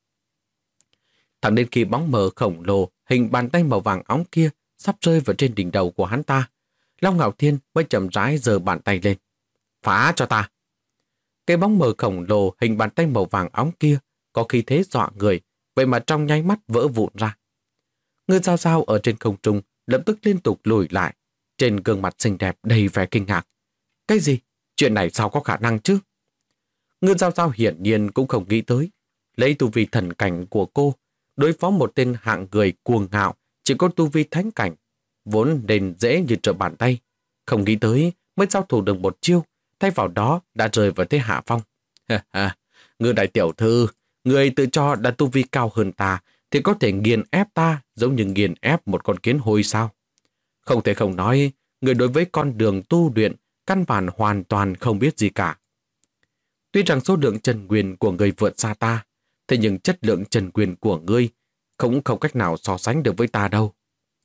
Thẳng đến khi bóng mờ khổng lồ hình bàn tay màu vàng óng kia sắp rơi vào trên đỉnh đầu của hắn ta, Long Ngạo Thiên mới chậm rãi giơ bàn tay lên. Phá cho ta! Cái bóng mờ khổng lồ hình bàn tay màu vàng óng kia có khí thế dọa người, vậy mà trong nháy mắt vỡ vụn ra. Ngư Giao Giao ở trên không trung lập tức liên tục lùi lại, trên gương mặt xinh đẹp đầy vẻ kinh ngạc. Cái gì? Chuyện này sao có khả năng chứ? Ngư Giao Giao hiển nhiên cũng không nghĩ tới, lấy tu vi thần cảnh của cô, đối phó một tên hạng người cuồng ngạo, chỉ có tu vi thánh cảnh, vốn nên dễ như trở bàn tay. Không nghĩ tới mới giao thủ được một chiêu, thay vào đó đã rơi vào thế hạ phong. Ngư đại tiểu thư, người tự cho đã tu vi cao hơn ta, thì có thể nghiền ép ta giống như nghiền ép một con kiến hôi sao? Không thể không nói, người đối với con đường tu luyện căn bản hoàn toàn không biết gì cả. Tuy rằng số lượng chân nguyên của người vượt xa ta, thế nhưng chất lượng chân nguyên của ngươi cũng không cách nào so sánh được với ta đâu.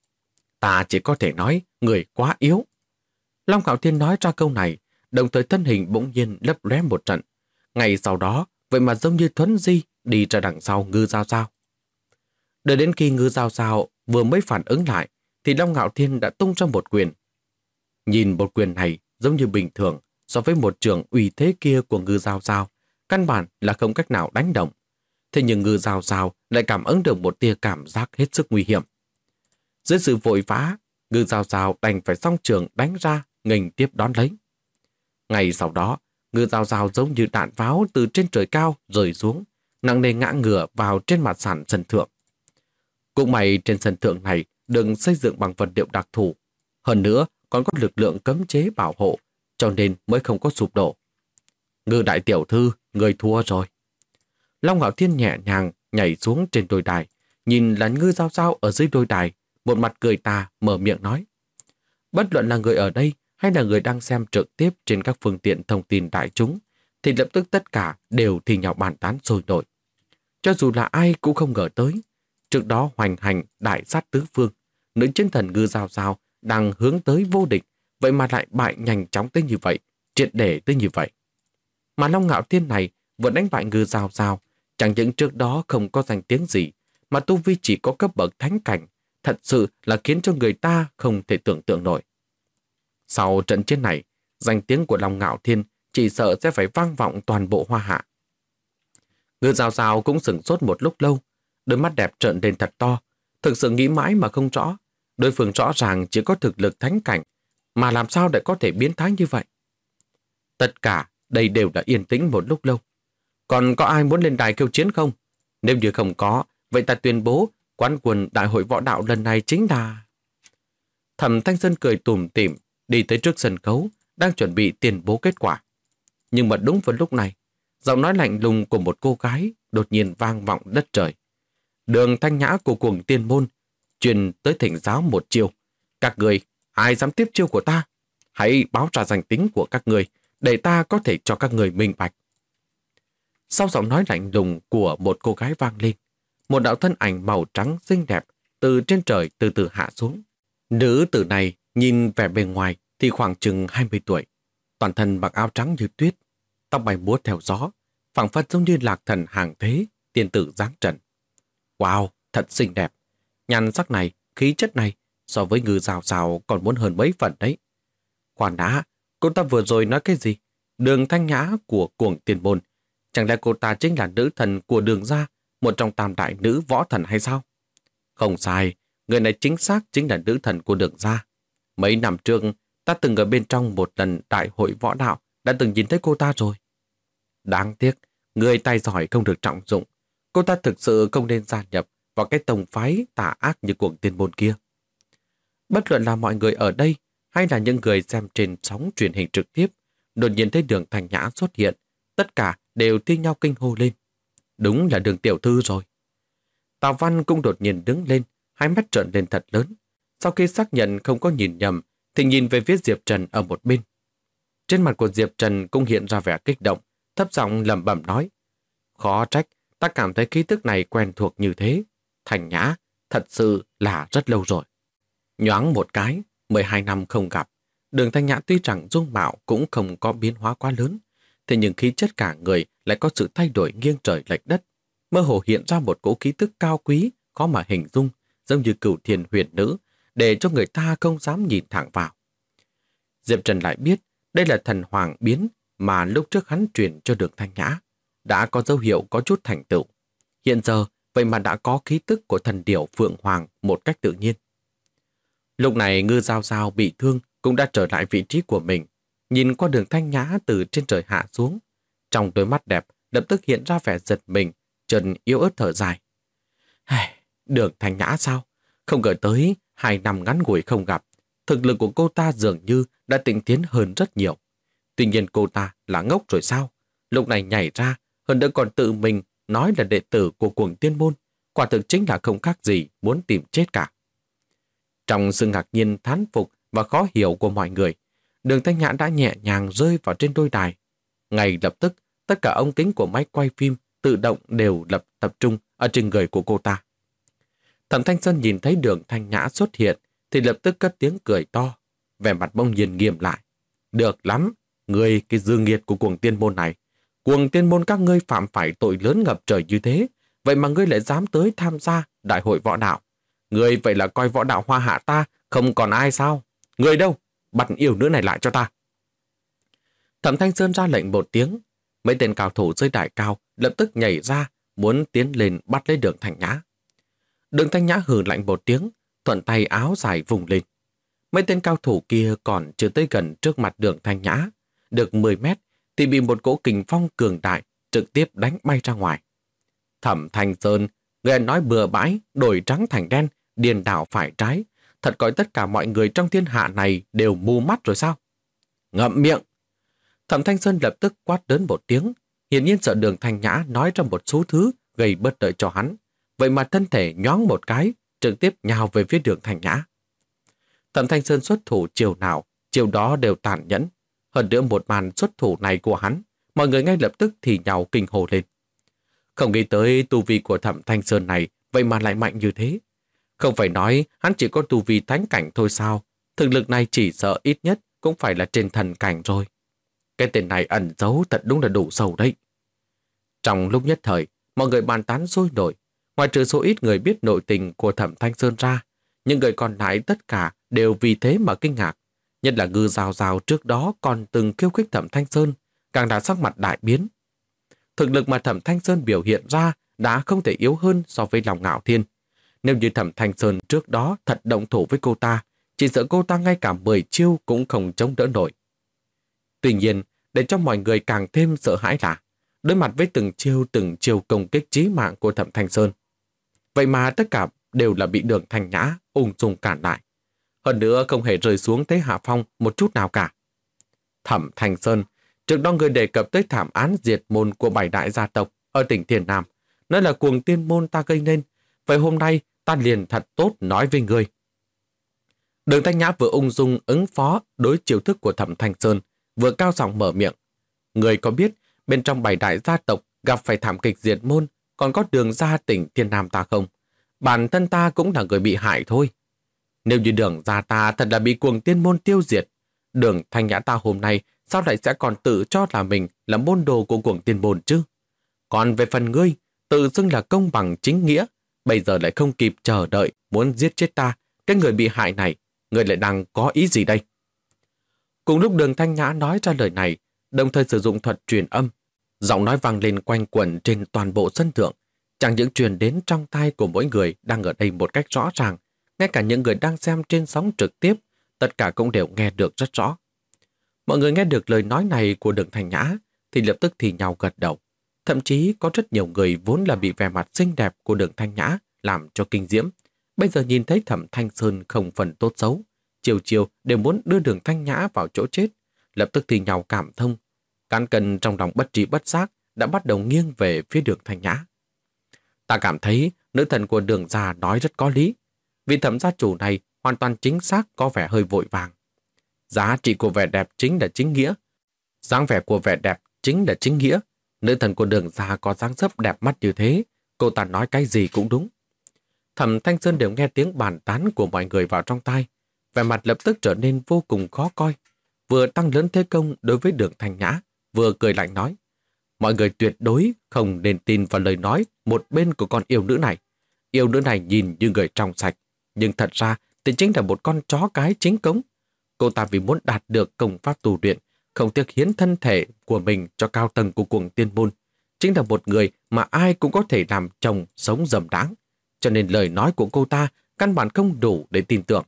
Ta chỉ có thể nói người quá yếu. Long Ngạo Thiên nói ra câu này, đồng thời thân hình bỗng nhiên lấp lóe một trận. Ngay sau đó, vậy mà giống như thuấn di đi ra đằng sau Ngư Giao Giao. Đợi đến khi Ngư Giao Giao vừa mới phản ứng lại, thì Long Ngạo Thiên đã tung ra một quyền. Nhìn một quyền này giống như bình thường, so với một trường uy thế kia của Ngư Giao Giao, căn bản là không cách nào đánh động. Thế nhưng Ngư Giao Giao lại cảm ứng được một tia cảm giác hết sức nguy hiểm. Dưới sự vội vã, Ngư Giao Giao đành phải song trường đánh ra, nghênh tiếp đón lấy. Ngay sau đó, Ngư Giao Giao giống như đạn pháo từ trên trời cao rơi xuống, nặng nề ngã ngửa vào trên mặt sàn sân thượng. Cũng may trên sân thượng này được xây dựng bằng vật liệu đặc thù, hơn nữa còn có lực lượng cấm chế bảo hộ, cho nên mới không có sụp đổ. Ngư đại tiểu thư, người thua rồi. Long Ngạo Thiên nhẹ nhàng nhảy xuống trên đôi đài, nhìn là Ngư Giao Giao ở dưới đôi đài, một mặt cười tà mở miệng nói. Bất luận là người ở đây hay là người đang xem trực tiếp trên các phương tiện thông tin đại chúng, thì lập tức tất cả đều thì nhau bàn tán sôi nổi. Cho dù là ai cũng không ngờ tới, trước đó hoành hành đại sát tứ phương, nữ chiến thần Ngư Giao Giao đang hướng tới vô địch, vậy mà lại bại nhanh chóng tới như vậy, triệt để tới như vậy. Mà Long Ngạo Thiên này vừa đánh bại Ngư Giao Giao, chẳng những trước đó không có danh tiếng gì, mà tu vi chỉ có cấp bậc thánh cảnh, thật sự là khiến cho người ta không thể tưởng tượng nổi. Sau trận chiến này, danh tiếng của Long Ngạo Thiên chỉ sợ sẽ phải vang vọng toàn bộ Hoa Hạ. Ngư Giao Giao cũng sửng sốt một lúc lâu, đôi mắt đẹp trợn lên thật to, thực sự nghĩ mãi mà không rõ. Đối phương rõ ràng chỉ có thực lực thánh cảnh, mà làm sao lại có thể biến thái như vậy? Tất cả đây đều đã yên tĩnh một lúc lâu. Còn có ai muốn lên đài kêu chiến không? Nếu như không có, vậy ta tuyên bố quán quân đại hội võ đạo lần này chính là... Thẩm Thanh Sơn cười tủm tỉm đi tới trước sân khấu, đang chuẩn bị tuyên bố kết quả. Nhưng mà đúng vào lúc này, giọng nói lạnh lùng của một cô gái đột nhiên vang vọng đất trời. Đường Thanh Nhã của Cuồng Tiên Môn truyền tới thỉnh giáo một chiêu. Các người, ai dám tiếp chiêu của ta? Hãy báo ra danh tính của các người, để ta có thể cho các người minh bạch. Sau giọng nói lạnh lùng của một cô gái vang lên, một đạo thân ảnh màu trắng xinh đẹp từ trên trời từ từ hạ xuống. Nữ tử này nhìn vẻ bề ngoài thì khoảng chừng 20 tuổi, toàn thân mặc áo trắng như tuyết, tóc bay múa theo gió, phảng phất giống như lạc thần hàng thế, tiên tử giáng trần. Wow, thật xinh đẹp. Nhan sắc này, khí chất này, so với Ngư Giao Giao còn muốn hơn mấy phần đấy. Khoan đã, cô ta vừa rồi nói cái gì? Đường Thanh Nhã của Cuồng Tiên Môn. Chẳng lẽ cô ta chính là nữ thần của Đường gia, một trong tam đại nữ võ thần hay sao? Không sai, người này chính xác chính là nữ thần của Đường gia. Mấy năm trước, ta từng ở bên trong một lần đại hội võ đạo, đã từng nhìn thấy cô ta rồi. Đáng tiếc, người tài giỏi không được trọng dụng. Cô ta thực sự không nên gia nhập vào cái tông phái tà ác như Cuồng Tiên Môn kia. Bất luận là mọi người ở đây hay là những người xem trên sóng truyền hình trực tiếp, đột nhiên thấy Đường Thanh Nhã xuất hiện, tất cả đều thi nhau kinh hô lên. Đúng là Đường tiểu thư rồi. Tào Văn cũng đột nhiên đứng lên, hai mắt trợn lên thật lớn. Sau khi xác nhận không có nhìn nhầm, thì nhìn về phía Diệp Trần ở một bên. Trên mặt của Diệp Trần cũng hiện ra vẻ kích động, thấp giọng lẩm bẩm nói. Khó trách, ta cảm thấy khí tức này quen thuộc như thế. Thanh Nhã, thật sự là rất lâu rồi. Nhoáng một cái, 12 năm không gặp, Đường Thanh Nhã tuy rằng dung mạo cũng không có biến hóa quá lớn, thế nhưng khí chất cả người lại có sự thay đổi nghiêng trời lệch đất, mơ hồ hiện ra một cỗ khí tức cao quý, khó mà hình dung, giống như Cửu Thiên Huyền Nữ, để cho người ta không dám nhìn thẳng vào. Diệp Trần lại biết đây là thần hoàng biến mà lúc trước hắn truyền cho Đường Thanh Nhã, đã có dấu hiệu có chút thành tựu. Hiện giờ, vậy mà đã có khí tức của thần điểu Phượng Hoàng một cách tự nhiên. Lúc này Ngư Giao Giao bị thương cũng đã trở lại vị trí của mình, nhìn qua Đường Thanh Nhã từ trên trời hạ xuống. Trong đôi mắt đẹp lập tức hiện ra vẻ giật mình, Trần yếu ớt thở dài. Đường Thanh Nhã sao? Không ngờ tới 2 năm ngắn ngủi không gặp, thực lực của cô ta dường như đã tinh tiến hơn rất nhiều. Tuy nhiên cô ta là ngốc rồi sao? Lúc này nhảy ra, hơn nữa còn tự mình nói là đệ tử của Cuồng Tiên Môn, quả thực chính là không khác gì muốn tìm chết cả. Trong sự ngạc nhiên, thán phục và khó hiểu của mọi người, Đường Thanh Nhã đã nhẹ nhàng rơi vào trên đôi đài. Ngay lập tức, tất cả ống kính của máy quay phim tự động đều tập trung ở trên người của cô ta. Thẩm Thanh Sơn nhìn thấy Đường Thanh Nhã xuất hiện thì lập tức cất tiếng cười to, vẻ mặt bỗng nhiên nghiêm lại. Được lắm, ngươi cái dư nghiệt của cuồng tiên môn này. Cuồng tiên môn các ngươi phạm phải tội lớn ngập trời như thế, vậy mà ngươi lại dám tới tham gia đại hội võ đạo. Ngươi vậy là coi võ đạo Hoa Hạ ta không còn ai sao? Ngươi đâu? Bắt yêu nữ này lại cho ta. Thẩm Thanh Sơn ra lệnh một tiếng, mấy tên cao thủ dưới đại cao lập tức nhảy ra, muốn tiến lên bắt lấy Đường Thanh Nhã. Đường Thanh Nhã hừ lạnh một tiếng, thuận tay áo dài vùng lên. Mấy tên cao thủ kia còn chưa tới gần trước mặt Đường Thanh Nhã, được 10 mét thì bị một cỗ kình phong cường đại trực tiếp đánh bay ra ngoài. Thẩm Thanh Sơn, người nói bừa bãi, đổi trắng thành đen, điên đảo phải trái, thật coi tất cả mọi người trong thiên hạ này đều mù mắt rồi sao? Ngậm miệng! Thẩm Thanh Sơn lập tức quát lớn một tiếng, hiển nhiên sợ Đường Thanh Nhã nói ra một số thứ gây bất lợi cho hắn, vậy mà thân thể nhoáng một cái, trực tiếp nhào về phía Đường Thanh Nhã. Thẩm Thanh Sơn xuất thủ chiều nào, chiều đó đều tàn nhẫn. Hơn nữa một màn xuất thủ này của hắn, mọi người ngay lập tức thì nhào kinh hồ lên. Không nghĩ tới tu vi của Thẩm Thanh Sơn này vậy mà lại mạnh như thế. Không phải nói hắn chỉ có tu vi thánh cảnh thôi sao, thực lực này chỉ sợ ít nhất cũng phải là trên thần cảnh rồi. Cái tên này ẩn giấu thật đúng là đủ sâu đấy. Trong lúc nhất thời, mọi người bàn tán sôi nổi. Ngoài trừ số ít người biết nội tình của Thẩm Thanh Sơn ra, những người còn lại tất cả đều vì thế mà kinh ngạc. Nhất là Ngư Giao Giao trước đó còn từng khiêu khích Thẩm Thanh Sơn, càng đã sắc mặt đại biến. Thực lực mà Thẩm Thanh Sơn biểu hiện ra đã không thể yếu hơn so với lòng Ngạo Thiên. Nếu như Thẩm Thanh Sơn trước đó thật động thủ với cô ta, chỉ sợ cô ta ngay cả 10 chiêu cũng không chống đỡ nổi. Tuy nhiên, để cho mọi người càng thêm sợ hãi là đối mặt với từng chiêu công kích chí mạng của Thẩm Thanh Sơn. Vậy mà tất cả đều là bị Đường Thanh Nhã ung dung cản lại. Hơn nữa không hề rơi xuống thế hạ phong một chút nào cả. Thẩm Thanh Sơn, trước đó người đề cập tới thảm án diệt môn của 7 đại gia tộc ở tỉnh Thiền Nam, nói là cuồng tiên môn ta gây nên, vậy hôm nay ta liền thật tốt nói với người. Đường Thanh Nhã vừa ung dung ứng phó đối chiêu thức của Thẩm Thanh Sơn, vừa cao giọng mở miệng. Người có biết bên trong 7 đại gia tộc gặp phải thảm kịch diệt môn còn có Đường gia tỉnh Thiên Nam ta không? Bản thân ta cũng là người bị hại thôi. Nếu như Đường gia ta thật là bị cuồng tiên môn tiêu diệt, Đường Thanh Nhã ta hôm nay sao lại sẽ còn tự cho là mình là môn đồ của cuồng tiên môn chứ? Còn về phần ngươi, tự xưng là công bằng chính nghĩa, bây giờ lại không kịp chờ đợi muốn giết chết ta, cái người bị hại này, người lại đang có ý gì đây? Cùng lúc Đường Thanh Nhã nói ra lời này, đồng thời sử dụng thuật truyền âm, giọng nói vang lên quanh quẩn trên toàn bộ sân thượng, chẳng những truyền đến trong tai của mỗi người đang ở đây một cách rõ ràng, ngay cả những người đang xem trên sóng trực tiếp, tất cả cũng đều nghe được rất rõ. Mọi người nghe được lời nói này của Đường Thanh Nhã thì lập tức thì nhau gật đầu. Thậm chí có rất nhiều người vốn là bị vẻ mặt xinh đẹp của Đường Thanh Nhã làm cho kinh diễm. Bây giờ nhìn thấy Thẩm Thanh Sơn không phần tốt xấu, chiều đều muốn đưa Đường Thanh Nhã vào chỗ chết, lập tức thì nhau cảm thông. Cán cân trong lòng bất trí bất giác đã bắt đầu nghiêng về phía Đường Thanh Nhã. Ta cảm thấy nữ thần của Đường gia nói rất có lý. Vì Thẩm gia chủ này hoàn toàn chính xác có vẻ hơi vội vàng. Giá trị của vẻ đẹp chính là chính nghĩa. Dáng vẻ của vẻ đẹp chính là chính nghĩa. Nữ thần của Đường gia có dáng dấp đẹp mắt như thế, cô ta nói cái gì cũng đúng. Thẩm Thanh Sơn đều nghe tiếng bàn tán của mọi người vào trong tai, vẻ mặt lập tức trở nên vô cùng khó coi, vừa tăng lớn thế công đối với Đường Thanh Nhã, vừa cười lạnh nói: mọi người tuyệt đối không nên tin vào lời nói một bên của con yêu nữ này. Yêu nữ này nhìn như người trong sạch, nhưng thật ra thì chính là một con chó cái chính cống. Cô ta vì muốn đạt được công pháp tu luyện, không tiếc hiến thân thể của mình cho cao tầng của cuồng tiên môn, chính là một người mà ai cũng có thể làm chồng sống dầm đáng. Cho nên lời nói của cô ta căn bản không đủ để tin tưởng.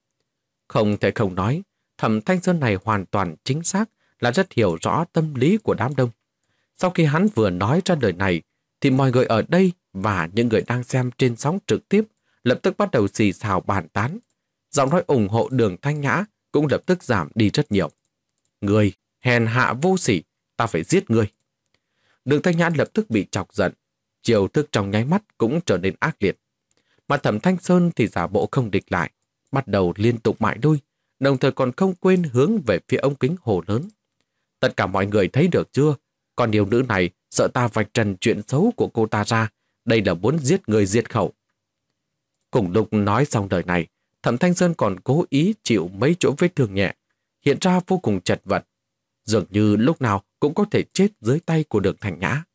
Không thể không nói, Thẩm Thanh Sơn này hoàn toàn chính xác là rất hiểu rõ tâm lý của đám đông. Sau khi hắn vừa nói ra lời này, thì mọi người ở đây và những người đang xem trên sóng trực tiếp lập tức bắt đầu xì xào bàn tán. Giọng nói ủng hộ Đường Thanh Nhã cũng lập tức giảm đi rất nhiều. Người hèn hạ vô sỉ, ta phải giết người. Đường Thanh Nhã lập tức bị chọc giận, chiều thức trong nháy mắt cũng trở nên ác liệt. Mà Thẩm Thanh Sơn thì giả bộ không địch lại, bắt đầu liên tục mại đuôi, đồng thời còn không quên hướng về phía ống kính hồ lớn. Tất cả mọi người thấy được chưa? Con yêu nữ này sợ ta vạch trần chuyện xấu của cô ta ra, đây là muốn giết người diệt khẩu. Cùng lúc nói xong lời này, Thẩm Thanh Sơn còn cố ý chịu mấy chỗ vết thương nhẹ, hiện ra vô cùng chật vật, dường như lúc nào cũng có thể chết dưới tay của Đường Thanh Nhã.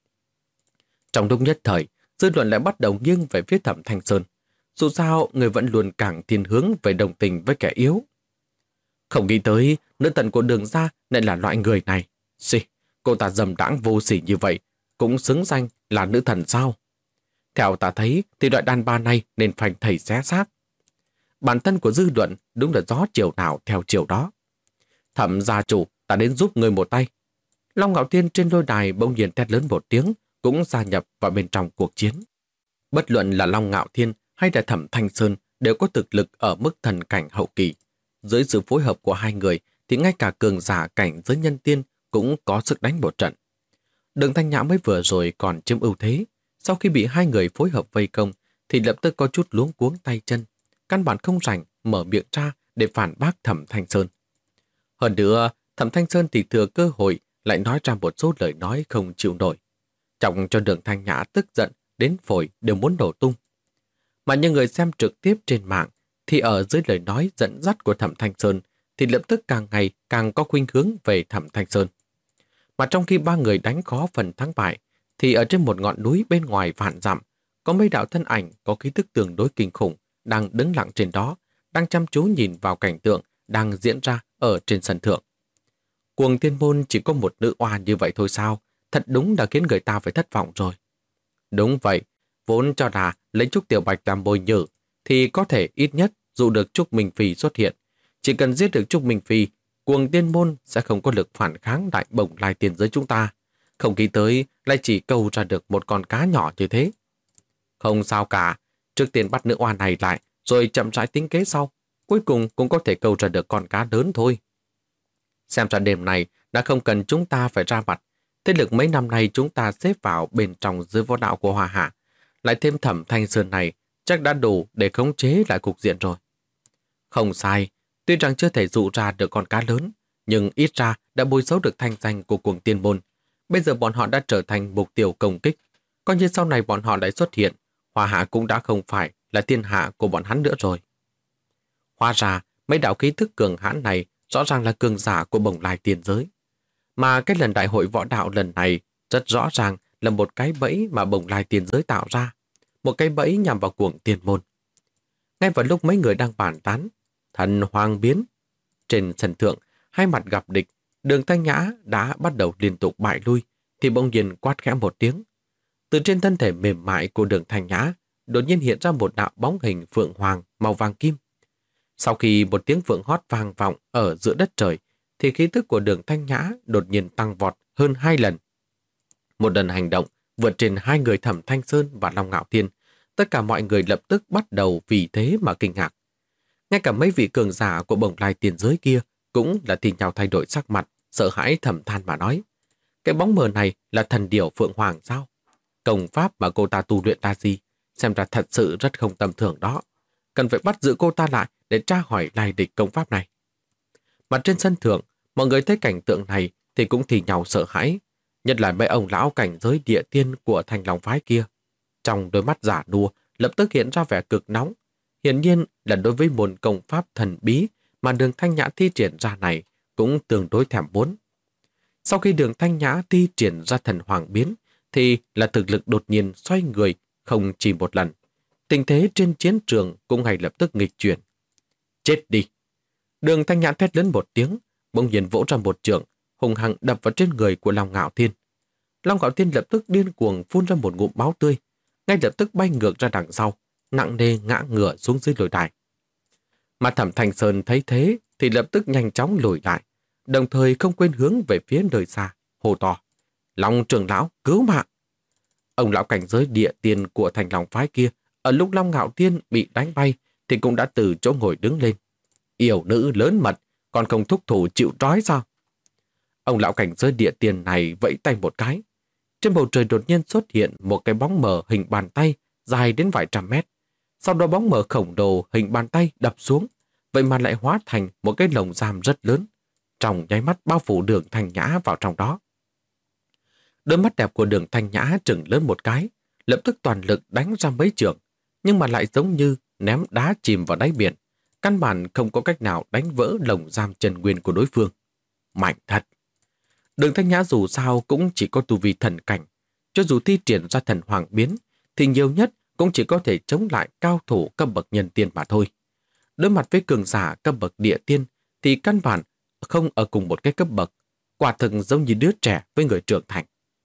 Trong lúc nhất thời, dư luận lại bắt đầu nghiêng về phía Thẩm Thanh Sơn. Dù sao, người vẫn luôn càng thiên hướng về đồng tình với kẻ yếu. Không nghĩ tới, nữ thần của Đường gia lại là loại người này. Xì, cô ta dầm đãng vô sỉ như vậy, cũng xứng danh là nữ thần sao? Theo ta thấy, thì loại đàn bà này nên phanh thầy xé xác. Bản thân của dư luận đúng là gió chiều nào theo chiều đó. Thẩm gia chủ, ta đến giúp người một tay. Long Ngạo Thiên trên lôi đài bỗng nhiên thét lớn một tiếng, cũng gia nhập vào bên trong cuộc chiến. Bất luận là Long Ngạo Thiên hay là Thẩm Thanh Sơn đều có thực lực ở mức thần cảnh hậu kỳ. Dưới sự phối hợp của hai người thì ngay cả cường giả cảnh giới nhân tiên cũng có sức đánh một trận. Đường Thanh Nhã mới vừa rồi còn chiếm ưu thế, sau khi bị hai người phối hợp vây công thì lập tức có chút luống cuống tay chân, căn bản không rảnh mở miệng ra để phản bác Thẩm Thanh Sơn. Hơn nữa, Thẩm Thanh Sơn thì thừa cơ hội lại nói ra một số lời nói không chịu nổi, chọc cho Đường Thanh Nhã tức giận đến phổi đều muốn nổ tung. Mà những người xem trực tiếp trên mạng thì ở dưới lời nói dẫn dắt của Thẩm Thanh Sơn thì lập tức càng ngày càng có khuynh hướng về Thẩm Thanh Sơn. Mà trong khi ba người đánh khó phần thắng bại, thì ở trên một ngọn núi bên ngoài vạn dặm, có mấy đạo thân ảnh có khí tức tương đối kinh khủng đang đứng lặng trên đó, đang chăm chú nhìn vào cảnh tượng đang diễn ra ở trên sân thượng. Cuồng Tiên Môn chỉ có một nữ oa như vậy thôi sao? Thật đúng đã khiến người ta phải thất vọng rồi. Đúng vậy, vốn cho là lấy Trúc Tiểu Bạch làm bồi nhử thì có thể ít nhất dụ được Trúc Minh Phi xuất hiện. Chỉ cần giết được Trúc Minh Phi, Cuồng Tiên Môn sẽ không có lực phản kháng đại bổng lai tiền giới chúng ta. Không nghĩ tới lại chỉ câu ra được một con cá nhỏ như thế. Không sao cả, trước tiên bắt nữ oan này lại rồi chậm rãi tính kế sau. Cuối cùng cũng có thể câu ra được con cá lớn thôi. Xem ra đêm này đã không cần chúng ta phải ra mặt. Thế lực mấy năm nay chúng ta xếp vào bên trong dưới võ đạo của Hoa Hạ. Lại thêm Thẩm Thanh Sơn này chắc đã đủ để khống chế lại cục diện rồi. Không sai, tuy rằng chưa thể dụ ra được con cá lớn, nhưng ít ra đã bôi xấu được thanh danh của Cuồng Tiên Môn. Bây giờ bọn họ đã trở thành mục tiêu công kích. Coi như sau này bọn họ lại xuất hiện, Hoa Hạ cũng đã không phải là thiên hạ của bọn hắn nữa rồi. Hóa ra, mấy đạo khí thức cường hãn này rõ ràng là cường giả của bồng lai tiền giới. Mà cái lần đại hội võ đạo lần này rất rõ ràng là một cái bẫy mà bồng lai tiền giới tạo ra. Một cái bẫy nhằm vào Cuồng Tiên Môn. Ngay vào lúc mấy người đang bàn tán, thần hoàng biến. Trên sân thượng, hai mặt gặp địch, Đường Thanh Nhã đã bắt đầu liên tục bại lui, thì bỗng nhiên quát khẽ một tiếng. Từ trên thân thể mềm mại của Đường Thanh Nhã, đột nhiên hiện ra một đạo bóng hình phượng hoàng màu vàng kim. Sau khi một tiếng phượng hót vang vọng ở giữa đất trời, thì khí tức của Đường Thanh Nhã đột nhiên tăng vọt hơn 2 lần. Một lần hành động vượt trên hai người Thẩm Thanh Sơn và Long Ngạo Thiên, tất cả mọi người lập tức bắt đầu vì thế mà kinh ngạc. Ngay cả mấy vị cường giả của bồng lai tiền giới kia cũng là thì nhau thay đổi sắc mặt, sợ hãi thầm than mà nói. Cái bóng mờ này là thần điểu phượng hoàng sao? Công pháp mà cô ta tu luyện ra gì? Xem ra thật sự rất không tầm thường đó. Cần phải bắt giữ cô ta lại để tra hỏi lai lịch công pháp này. Mà trên sân thượng, mọi người thấy cảnh tượng này thì cũng thì nhau sợ hãi. Nhất là mấy ông lão cảnh giới địa tiên của Thanh Long phái kia. Trong đôi mắt giả đua lập tức hiện ra vẻ cực nóng. Hiển nhiên là đối với môn công pháp thần bí mà Đường Thanh Nhã thi triển ra này cũng tương đối thèm muốn. Sau khi Đường Thanh Nhã thi triển ra thần hoàng biến thì là thực lực đột nhiên xoay người không chỉ một lần. Tình thế trên chiến trường cũng ngay lập tức nghịch chuyển. Chết đi! Đường Thanh Nhã thét lớn một tiếng, bỗng nhiên vỗ ra một trượng, hùng hăng đập vào trên người của Long Ngạo Thiên. Long Ngạo Thiên lập tức điên cuồng phun ra một ngụm máu tươi, ngay lập tức bay ngược ra đằng sau, nặng nề ngã ngửa xuống dưới lôi đài. Mà Thẩm Thanh Sơn thấy thế thì lập tức nhanh chóng lùi lại, đồng thời không quên hướng về phía nơi xa, hô to. Long trưởng lão, cứu mạng! Ông lão cảnh giới địa tiên của Thành Long phái kia, ở lúc Long Ngạo Thiên bị đánh bay thì cũng đã từ chỗ ngồi đứng lên. Yểu nữ lớn mật, còn không thúc thủ chịu trói sao? Ông lão cảnh giới địa tiên này vẫy tay một cái. Trên bầu trời đột nhiên xuất hiện một cái bóng mờ hình bàn tay dài đến vài trăm mét. Sau đó bóng mờ khổng lồ hình bàn tay đập xuống, vậy mà lại hóa thành một cái lồng giam rất lớn, trong nháy mắt bao phủ Đường Thanh Nhã vào trong đó. Đôi mắt đẹp của Đường Thanh Nhã trừng lớn một cái, lập tức toàn lực đánh ra mấy trường, nhưng mà lại giống như ném đá chìm vào đáy biển. Căn bản không có cách nào đánh vỡ lồng giam chân nguyên của đối phương. Mạnh thật! Đường Thanh Nhã dù sao cũng chỉ có tu vi thần cảnh. Cho dù thi triển ra thần hoàng biến, thì nhiều nhất cũng chỉ có thể chống lại cao thủ cấp bậc nhân tiên mà thôi. Đối mặt với cường giả cấp bậc địa tiên, thì căn bản không ở cùng một cái cấp bậc. Quả thực giống như đứa trẻ với người trưởng thành.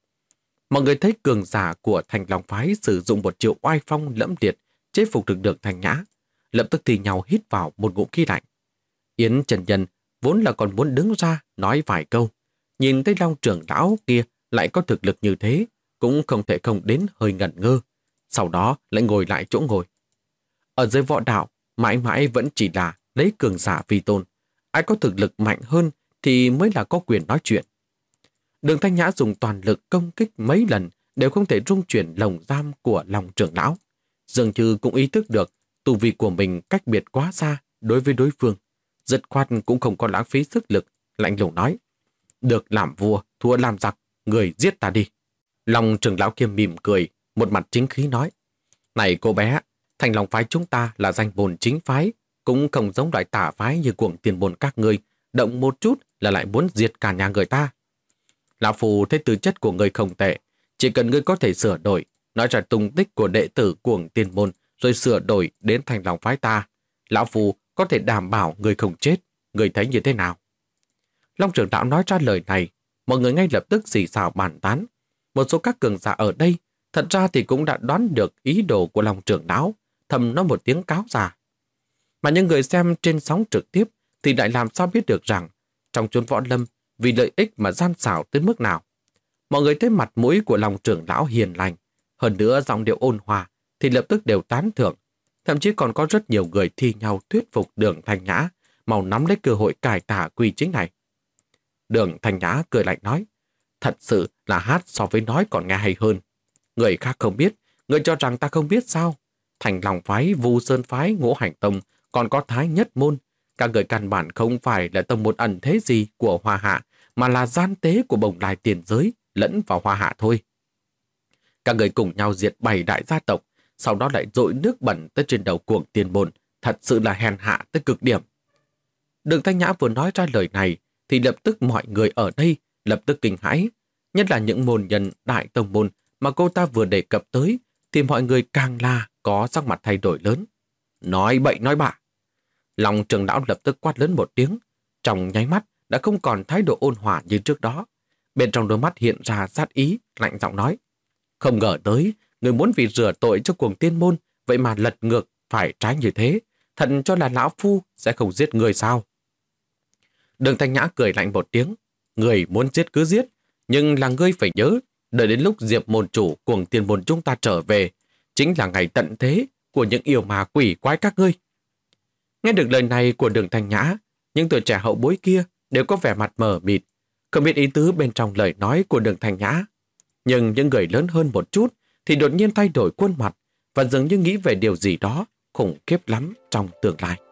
Mọi người thấy cường giả của Thành Long phái sử dụng một chiêu oai phong lẫm liệt chế phục được Đường Thanh Nhã, lập tức thì nhau hít vào một ngụm khí lạnh. Yến Trần Nhân vốn là còn muốn đứng ra nói vài câu, nhìn thấy Long trưởng lão kia lại có thực lực như thế, cũng không thể không đến hơi ngẩn ngơ, sau đó lại ngồi lại chỗ ngồi. Ở dưới võ đạo, mãi mãi vẫn chỉ là lấy cường giả vi tôn, ai có thực lực mạnh hơn thì mới là có quyền nói chuyện. Đường Thanh Nhã dùng toàn lực công kích mấy lần đều không thể rung chuyển lồng giam của Long trưởng lão. Dường như cũng ý thức được tu vi của mình cách biệt quá xa đối với đối phương. Dứt khoát cũng không có lãng phí sức lực, lạnh lùng nói: được làm vua, thua làm giặc, người giết ta đi. Long trưởng lão kia mỉm cười, một mặt chính khí nói: này cô bé, Thành Long phái chúng ta là danh bồn chính phái, cũng không giống loại tả phái như Cuồng Tiền Bồn các ngươi, động một chút là lại muốn diệt cả nhà người ta. Lão Phu thấy tư chất của ngươi không tệ, chỉ cần ngươi có thể sửa đổi, nói ra tung tích của đệ tử Cuồng Tiền Bồn rồi sửa đổi đến Thành Long phái ta, Lão Phu có thể đảm bảo ngươi không chết. Ngươi thấy như thế nào? Long trưởng lão nói ra lời này, mọi người ngay lập tức xì xào bàn tán. Một số các cường giả ở đây thật ra thì cũng đã đoán được ý đồ của Long trưởng lão, thầm nói một tiếng cáo già. Mà những người xem trên sóng trực tiếp thì lại làm sao biết được rằng trong chốn võ lâm vì lợi ích mà gian xảo tới mức nào. Mọi người thấy mặt mũi của Long trưởng lão hiền lành, hơn nữa giọng điệu ôn hòa thì lập tức đều tán thưởng. Thậm chí còn có rất nhiều người thi nhau thuyết phục Đường Thanh Nhã mau nắm lấy cơ hội cải tà quy chính này. Đường Thanh Nhã cười lạnh nói: thật sự là hát so với nói còn nghe hay hơn. Người khác không biết, người cho rằng ta không biết sao? Thành Long phái, Vu Sơn phái, Ngũ Hành tông, còn có Thái Nhất môn, các người căn bản không phải là tông môn ẩn thế gì của Hoa Hạ, mà là gian tế của Bồng Lai tiền giới lẫn vào Hoa Hạ thôi. Các người cùng nhau diệt 7 đại gia tộc, sau đó lại dội nước bẩn tới trên đầu Cuồng Tiền Bồn, thật sự là hèn hạ tới cực điểm. Đường Thanh Nhã vừa nói ra lời này thì lập tức mọi người ở đây lập tức kinh hãi, nhất là những môn nhân đại tông môn mà cô ta vừa đề cập tới thì mọi người càng là có sắc mặt thay đổi lớn. Nói bậy nói bạ. Long trưởng lão lập tức quát lớn một tiếng, trong nháy mắt đã không còn thái độ ôn hòa như trước đó. Bên trong đôi mắt hiện ra sát ý, lạnh giọng nói: không ngờ tới, người muốn vì rửa tội cho Cuồng Tiên môn, vậy mà lật ngược phải trái như thế, thật cho là lão phu sẽ không giết người sao? Đường Thanh Nhã cười lạnh một tiếng: người muốn giết cứ giết, nhưng là ngươi phải nhớ, đợi đến lúc Diệp môn chủ Cuồng Tiên môn chúng ta trở về, chính là ngày tận thế của những yêu ma quỷ quái các ngươi. Nghe được lời này của Đường Thanh Nhã, những tuổi trẻ hậu bối kia đều có vẻ mặt mờ mịt, không biết ý tứ bên trong lời nói của Đường Thanh Nhã. Nhưng những người lớn hơn một chút thì đột nhiên thay đổi khuôn mặt và dường như nghĩ về điều gì đó khủng khiếp lắm trong tương lai.